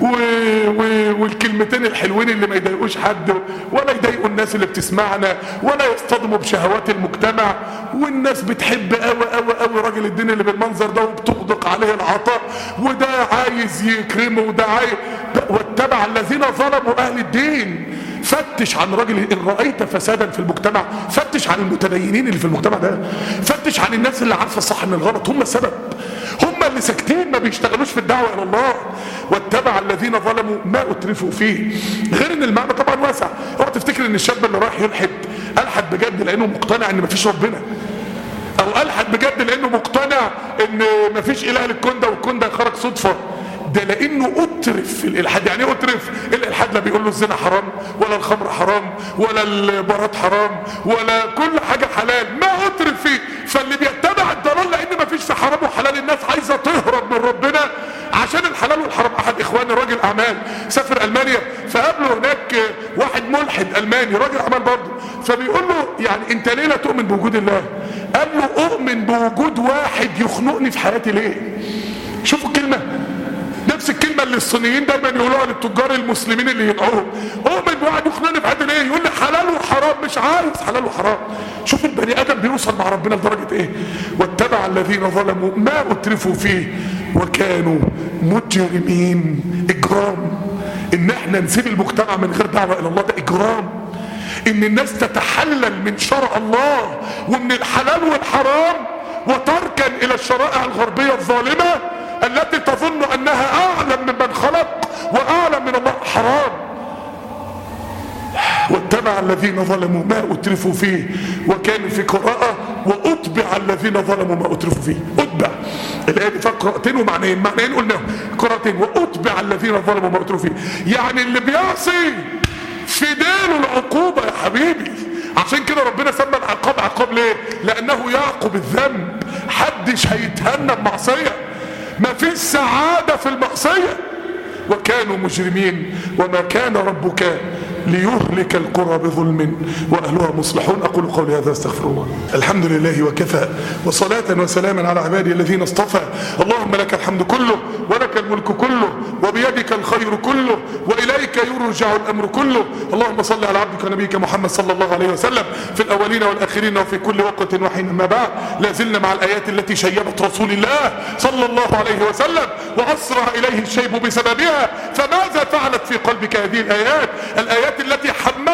والكلمتين الحلوين اللي ما يضايقوش حد ولا يضايقوا الناس اللي بتسمعنا ولا يصطدموا بشهوات المجتمع، والناس بتحب قوي قوي قوي راجل الدين اللي بالمنظر ده وبتغدق عليه العطاء، وده عايز يكرمه وده عايز. واتبع الذين ظلموا اهل الدين. فتش عن راجل ان رأيت فسادا في المجتمع، فتش عن المتدينين اللي في المجتمع ده، فتش عن الناس اللي عارفه الصح من الغلط. هم السبب، هم اللي ساكتين ما بيشتغلوش في الدعوه الى الله. واتبع الذين ظلموا ما اترفوا فيه. غير ان المعنى طبعا واسع. اوعى تفتكر ان الشاب اللي رايح الحد بجد لانه مقتنع ان مفيش ربنا، او الحد بجد لانه مقتنع ان مفيش اله للكون ده والكون ده خرج صدفه. ده لانه اترف في الالحاد. يعني ايه اترف؟ الالحاد لا بيقول له الزنا حرام ولا الخمر حرام ولا البارات حرام ولا كل حاجه حلال، ما اترف فيه. فاللي بيتبع الضلال لان مفيش في حرام وحلال، الناس عايزه تهرب من ربنا عشان الحلال والحرام. احد اخواني راجل اعمال سافر المانيا، فقابله هناك واحد ملحد الماني راجل اعمال برضه، فبيقول له يعني انت ليه لا تؤمن بوجود الله؟ قال له اؤمن بوجود واحد يخنقني في حياتي ليه؟ شوفوا الكلمه، نفس الكلمة اللي الصينيين دايما يقولوها للتجار المسلمين اللي يدعوهم، اؤمن بواحد يخنقني في حياتي ليه؟ يقول لي حلال وحرام، مش عايز حلال وحرام. شوف البني ادم بيوصل مع ربنا لدرجة ايه؟ واتبع الذين ظلموا ما اترفوا فيه وكانوا مجرمين. اجرام ان احنا نسيب المجتمع من غير دعوة الى الله، ده اجرام. ان الناس تتحلل من شرع الله ومن الحلال والحرام وتركن الى الشرائع الغربية الظالمة التي تظن انها اعلم ممن خلق واعلم من الله، حرام. واتبع الذين ظلموا ما اترفوا فيه وكان في قراءة واتبع الذين ظلموا ما اترفوا فيه. اتبع الايه دي فيها قراءتين ومعنيين، معنيين قلناهم قراءتين. واتبع الذين ظلموا ما اترفوا فيه، يعني اللي بيعصي في دينه العقوبة يا حبيبي. عشان كده ربنا سمى العقاب عقاب ليه؟ لانه يعقب الذنب. حدش هيتهنى بمعصية، ما فيش سعادة في المعصية. وكانوا مجرمين وما كان ربك ليهلك القرى بظلم واهلها مصلحون. اقول قولي هذا استغفر الله. الحمد لله وكفى وصلاة وسلاما على عبادي الذين اصطفى. اللهم لك الحمد كله ولك الملك كله وبيدك الخير كله واليك يرجع الامر كله. اللهم صل على عبدك ونبيك محمد صلى الله عليه وسلم في الاولين والاخرين وفي كل وقت وحين. ما بعد، لازلنا مع الايات التي شيبت رسول الله صلى الله عليه وسلم واسرع اليه الشيب بسببها. فماذا فعلت في قلبك هذه الايات؟ الايات التي حملت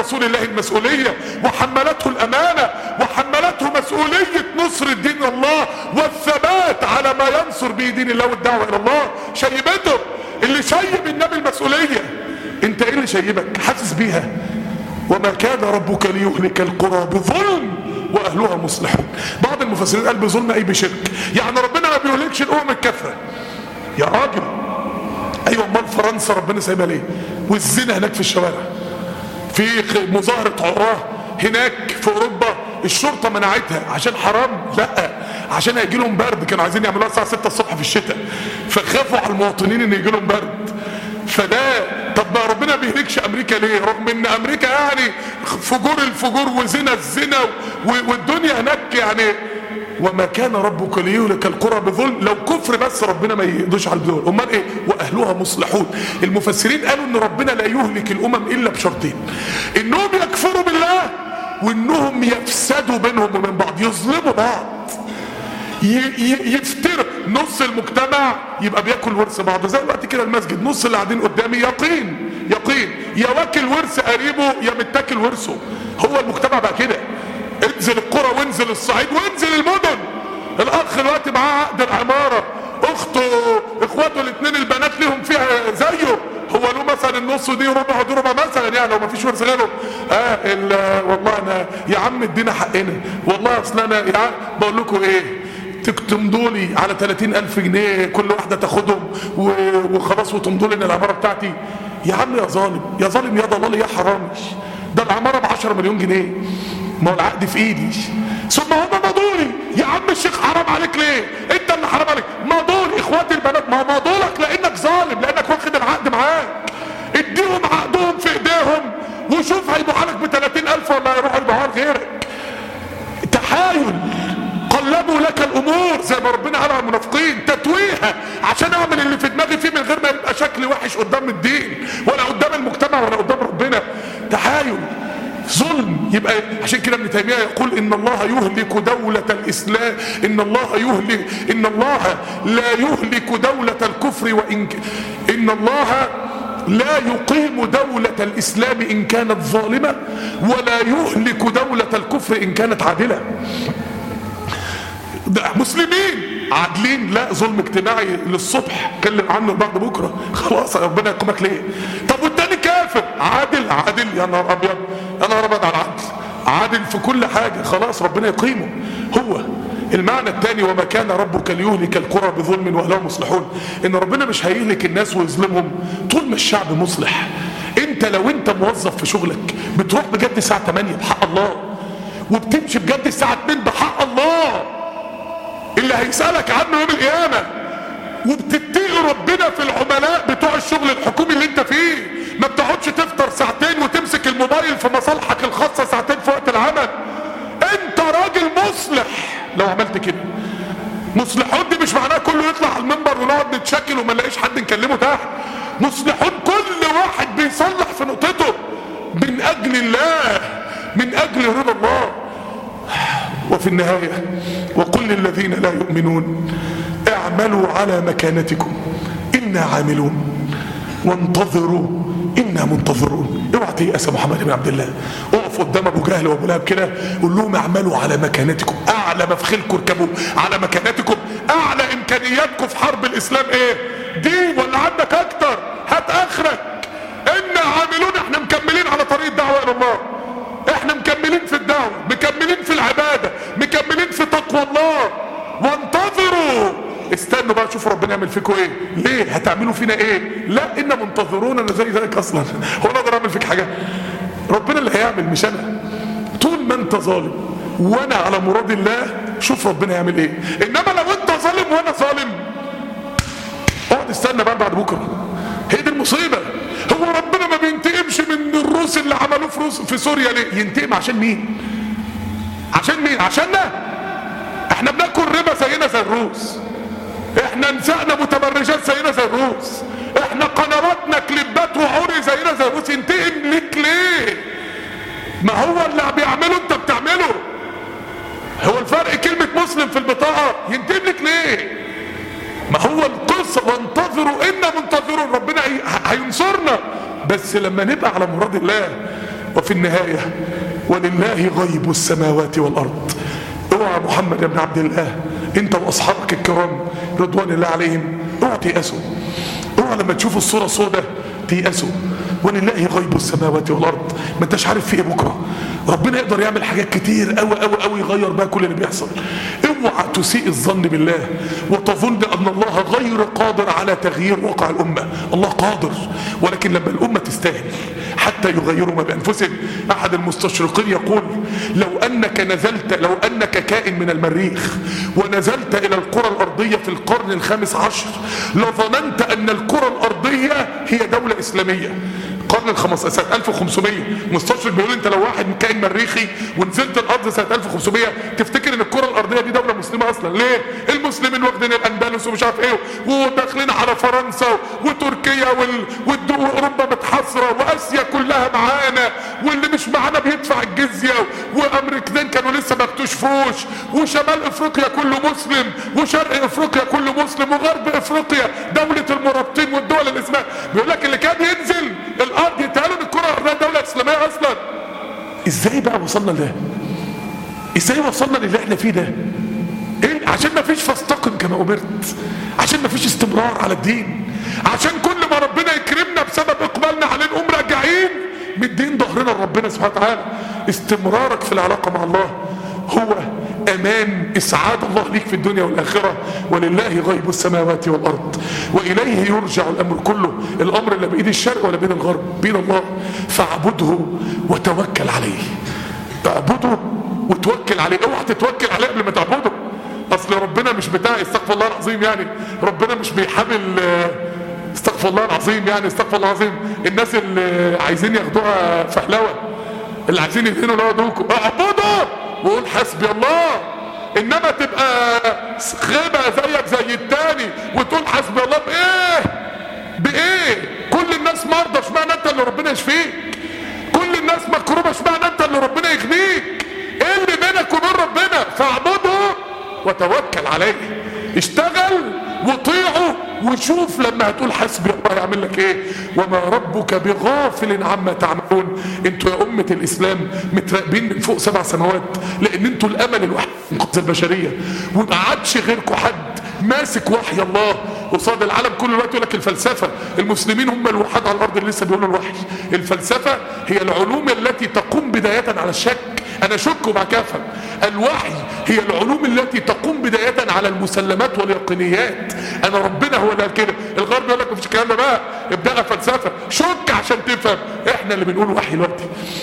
رسول الله المسؤولية وحملته الامانة وحملته مسؤولية نصر دين الله والثبات على ما ينصر به دين الله والدعوة الى الله. شيبته اللي شيب النبي المسؤولية. انت ايه اللي شيبك؟ حاسس بيها؟ وما كان ربك ليهلك القرى بظلم واهلها مصلحون. بعض المفسرين قال بظلم اي بشرك، يعني ربنا ما بيهلكش الامم الكافره يا راجل. ايوه، امال فرنسا ربنا سايبها ليه؟ والزنا هناك في الشوارع، في مظاهره عراه هناك في اوروبا الشرطه منعتها عشان حرام؟ لا، عشان هيجي لهم برد. كانوا عايزين يعملوها الساعه 6 الصبح في الشتاء، فخافوا على المواطنين ان يجي لهم برد. فده طب ما ربنا بيهلكش امريكا ليه؟ رغم ان امريكا يعني فجور الفجور وزنا الزنا والدنيا هناك يعني. وما كان ربك ليهلك القرى بظلم. لو كفر بس ربنا ما يقضيش على الدول، امال ايه؟ واهلها مصلحون. المفسرين قالوا ان ربنا لا يهلك الامم الا بشرطين: انهم يكفروا بالله، وانهم يفسدوا بينهم وبين بعض، يظلموا بعض، يفترق نص المجتمع يبقى بياكل ورث بعض. زي الوقت كده المسجد، نص اللي قاعدين قدامي يقين يا واكل ورث قريبه يا متاكل ورثه. هو المجتمع بقى كده. انزل القرى وانزل الصعيد وانزل المدن. الاخ دلوقتي معاه عقد العماره، اخته اخواته الاثنين البنات ليهم فيها زيه، هو له مثلا النص دي ربع ودي ربع مثلا، يعني لو ما فيش ورث غيره. والله انا يا عم ادينا حقنا، والله اصل انا يا عم بقول لكم ايه، تمضوا لي على 30,000 جنيه كل واحده تاخدهم وخلاص وتمضوا لي ان العماره بتاعتي. يا عم يا ظالم يا ظالم يا ضلالي يا حرامي، ده العماره ب10 مليون جنيه، ما هو العقد في ايدي. ثم هم مضولي. يا عم الشيخ حرام عليك ليه؟ انت اللي حرام عليك. مضول اخواتي البنات، ما مضولك لانك ظالم، لانك واخد العقد معاك. اديهم عقدهم في ايديهم وشوف هيبيعوا لك ب30,000 ولا هيروحوا يبيعوها لغيرك. تحايل، قلبوا لك الامور زي ما ربنا قال على المنافقين، تتويها عشان اعمل اللي في دماغي فيه من غير ما يبقى شكلي وحش قدام الدين ولا قدام المجتمع ولا قدام ربنا. تحايل، ظلم. يبقى عشان كده ابن تيميه يقول ان الله يهلك دولة الاسلام، ان الله لا يهلك دولة الكفر ان الله لا يقيم دولة الاسلام ان كانت ظالمة، ولا يهلك دولة الكفر ان كانت عادلة. ده مسلمين عادلين، لا ظلم اجتماعي للصبح، اتكلم عنه بعد بكره، خلاص ربنا يقومك ليه؟ طب والتاني كافر عادل يا نهار ابيض، يا نهار ابيض على العدل، عادل في كل حاجه، خلاص ربنا يقيمه. هو المعنى الثاني: وما كان ربك ليهلك القرى بظلم واهلها مصلحون. ان ربنا مش هيهلك الناس ويظلمهم طول ما الشعب مصلح. انت لو انت موظف في شغلك بتروح بجد الساعه 8 بحق الله، وبتمشي بجد الساعه 2 بحق الله اللي هيسألك عنه يوم القيامة، وبتتقي ربنا في العملاء بتوع الشغل الحكومي اللي انت فيه، ما بتقعدش تفطر ساعتين وتمسك الموبايل في مصالحك الخاصة ساعتين في وقت العمل. انت راجل مصلح لو عملت كده. مصلحون دي مش معناها كله يطلع على المنبر ونقعد نتشكل وما نلاقيش حد نكلمه تحت. مصلحون كل واحد بيصلح في نقطته من اجل الله، من اجل رضا الله. وفي النهاية: وقل للذين لا يؤمنون اعملوا على مكانتكم إنا عاملون وانتظروا إنا منتظرون. اوعى تيأس يا محمد بن عبد الله، اقف قدام ابو جهل وابو لهب كده قول لهم اعملوا على مكانتكم، اعلى مفخلكم اركبوا على مكانتكم، اعلى امكانياتكم في حرب الاسلام ايه؟ دين ولا عندك اكتر؟ هات اخرك. إنا عاملون، احنا مكملين على طريق الدعوة الى الله، احنا مكملين في الدعوة، مكملين في العبادة، مكملين في تقوى الله. وانتظروا، استنوا بقى شوفوا ربنا يعمل فيكم ايه. ليه هتعملوا فينا ايه؟ لا إنا منتظرون. انا زي ذلك اصلا، هو انا اقدر اعمل فيك حاجة؟ ربنا اللي هيعمل مش انا. طول ما انت ظالم وانا على مراد الله شوف ربنا يعمل ايه. انما لو انت ظالم وانا ظالم اقعد استنى بقى بعد بكره. هي دي المصيبة. هو ربنا ما بينتقمش من الروس اللي عملوه في سوريا ليه؟ ينتقم عشان مين؟ عشان مين؟ عشاننا؟ احنا بناكل ربا زينا زي الروس، احنا نسائنا متبرجات زينا زي الروس، احنا قنواتنا كليبات وعري زينا زي الروس. ينتقم ليك ليه؟ ما هو اللي بيعمله انت بتعمله. هو الفرق كلمة مسلم في البطاقة؟ ينتقم لك ليه؟ ما هو القصة وانتظروا إنا منتظرون. ربنا هينصرنا بس لما نبقى على مراد الله. وفي النهاية ولله غيب السماوات والأرض. اوعى محمد بن عبد الله انت واصحابك الكرام رضوان الله عليهم اوعى تيأسوا، اوعى لما تشوفوا الصورة سودة تيأسوا. ولله غيب السماوات والأرض، ما انتش عارف في ايه بكرة. ربنا يقدر يعمل حاجات كتير قوي قوي قوي يغير بها كل اللي بيحصل. اوعى تسيء الظن بالله وتظن ان الله غير قادر على تغيير واقع الامة. الله قادر، ولكن لما الامة تستاهل حتى يغيروا ما بانفسهم. احد المستشرقين يقول لو انك كائن من المريخ ونزلت الى الكرة الارضية في القرن الخامس عشر لظننت ان الكرة الارضية هي دولة اسلامية. القرن الخامس سنة 1500 مستشرق بيقول انت لو واحد كائن مريخي ونزلت الارض سنة 1500 تفتكر ان الكرة الارضية دي دولة مسلمة اصلا. ليه؟ المسلمين واخدين الاندلس ومش عارف ايه وداخلين على فرنسا وتركيا واوروبا متحصرة واسيا كلها معانا، واللي مش معانا بيدفع الجزية، وامريكتين كانوا لسه ما اكتشفوش، وشمال افريقيا كله مسلم، وشرق افريقيا كله مسلم، وغرب افريقيا دولة المرابطين والدول الاسلامية. بيقول لك اللي كان ينزل الارض يتقالوا ان الكرة الارضية دولة اسلامية اصلا. ازاي بقى وصلنا لده؟ ازاي وصلنا للي احنا فيه ده؟ ايه؟ عشان ما فيش فاستقم كما امرت، عشان ما فيش استمرار على الدين، عشان كل ما ربنا يكرمنا بسبب اقبالنا عليه نقوم راجعين مدين ظهرنا لربنا سبحانه وتعالى. استمرارك في العلاقة مع الله هو امان اسعاد الله ليك في الدنيا والاخرة. ولله غيب السماوات والارض واليه يرجع الامر كله. الامر لا بايد الشرق ولا بايد الغرب، بايد الله. فاعبده وتوكل عليه. تعبده وتوكل عليه. اوعى تتوكل عليه قبل ما تعبده. اصل ربنا مش بتاع استغفر الله العظيم، يعني ربنا مش بيحامل استغفر الله العظيم، يعني استغفر الله العظيم الناس اللي عايزين ياخدوها فهلوه، اللي عايزين يدينوا له دوكو اعبده وقول حسبي الله. انما تبقى غيبه زيك زي التاني وتقول حسبي الله بايه؟ كل الناس مرضى، اشمعنى انت اللي ربنا يشفيك؟ كل الناس مكروبه، اشمعنى انت اللي ربنا يغنيك؟ ايه اللي بينك وبين ربنا؟ فاعبده وتوكل عليه. اشتغل وطيعه وشوف لما هتقول حسبي الله يعمل لك ايه. وما ربك بغافل عما تعملون. انتوا يا امة الاسلام متراقبين من فوق 7 سماوات، لان انتوا الامل الوحيد من قصة البشرية، وما عادش غيركم حد ماسك وحي الله قصاد العالم. كل الوقت يقول لك الفلسفة، المسلمين هم الوحيد على الارض اللي لسه بيقولوا الوحي. الفلسفة هي العلوم التي تقوم بداية على الشك. انا شك وبعد كده افهم. الوحي هي العلوم التي تقوم بداية على المسلمات واليقينيات. انا ربنا هو اللي قال كده. الغرب يقول لك مفيش الكلام ده بقى، ابدأ فلسفة، شك عشان تفهم. احنا اللي بنقول وحي دلوقتي،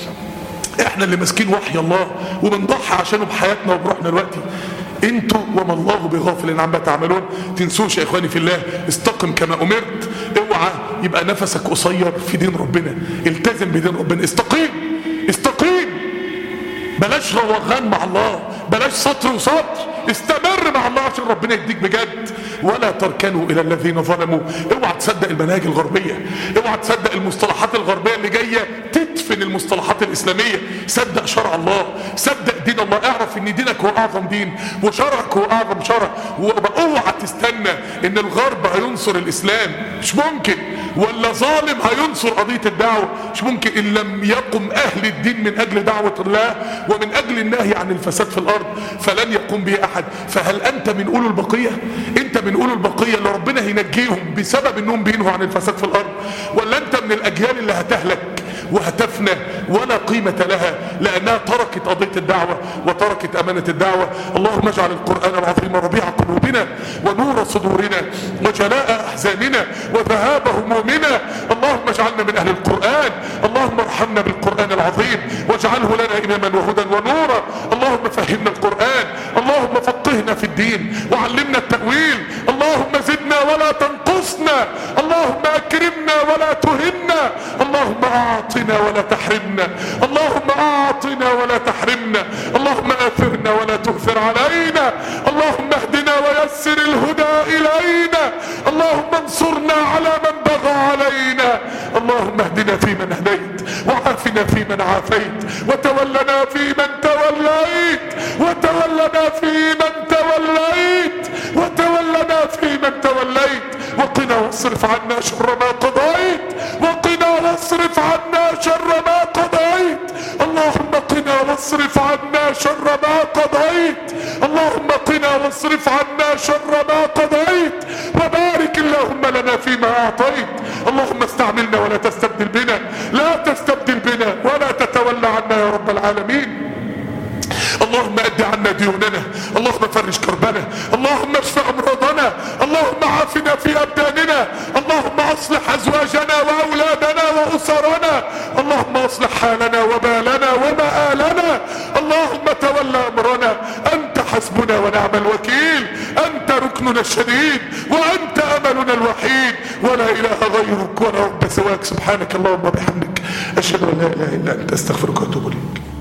احنا اللي ماسكين وحي الله وبنضحي عشانه بحياتنا وبروحنا دلوقتي. انتوا وما الله بغافل عما تعملون. تنسوش يا اخواني في الله، استقم كما امرت. اوعى يبقى نفسك قصير في دين ربنا. التزم بدين ربنا، استقيم. بلاش روغان مع الله، بلاش سطر وسطر، استمر مع الله عشان ربنا يديك بجد. ولا تركنوا الى الذين ظلموا. اوعى تصدق المناهج الغربية، اوعى تصدق المصطلحات الغربية اللي جاية تدفن المصطلحات الاسلامية. صدق شرع الله، صدق دين الله. اعرف ان دينك هو اعظم دين وشرعك هو اعظم شرع. واوعى تستنى ان الغرب هينصر الاسلام، مش ممكن. ولا ظالم هينصر قضية الدعوة، مش ممكن. ان لم يقم اهل الدين من اجل دعوة الله ومن اجل النهي عن الفساد في الارض فلن يقوم به احد. فهل انت من اولو البقية؟ انت من اولو البقية اللي ربنا هينجيهم بسبب انهم بينهوا عن الفساد في الارض؟ ولا انت من الاجيال اللي هتهلك وهتفنى ولا قيمة لها لانها تركت قضية الدعوة وتركت امانة الدعوة؟ اللهم اجعل القرآن العظيم ربيع قلوبنا ونور صدورنا وجلاء احزاننا وذهاب همومنا. اللهم اجعلنا من اهل القرآن. اللهم ارحمنا بالقرآن العظيم واجعله لنا اماما وهدى ونورا. اللهم فهمنا القرآن، اللهم فقهنا في الدين وعلمنا التأويل. اللهم زدنا ولا تنقصنا، اللهم اكرمنا ولا تهنا، اللهم اعطنا ولا تحرمنا، اللهم اعطنا ولا تحرمنا، اللهم اثرنا ولا تؤثر علينا، اللهم اهدنا ويسر الهدى الينا، اللهم انصرنا على من بغى علينا، اللهم اهدنا فيمن هديت وعافنا فيمن عافيت وتولنا فيمن توليت وتولنا فيمن توليت وتولنا فيمن توليت وقنا واصرف عنا شر ما قضيت وقنا واصرف عنا شر ما قضيت عنا شر ما قضيت، اللهم قنا واصرف عنا شر ما قضيت، وبارك اللهم لنا فيما اعطيت. اللهم استعملنا ولا تستبدل بنا، لا تستبدل بنا ولا تتولى عنا يا رب العالمين. اللهم ادي عنا ديوننا، اللهم فرج كربنا، اللهم اشف امراضنا، اللهم عافنا في ابداننا، اللهم اصلح ازواجنا واولادنا واسرنا، اللهم اصلح حالنا وبالنا ومآلنا، اللهم تولى امرنا، انت حسبنا ونعم الوكيل، انت ركننا الشديد وانت املنا الوحيد، ولا اله غيرك ولا رب سواك. سبحانك اللهم وبحمدك، اشهد ان لا اله الا انت، استغفرك واتوب اليك.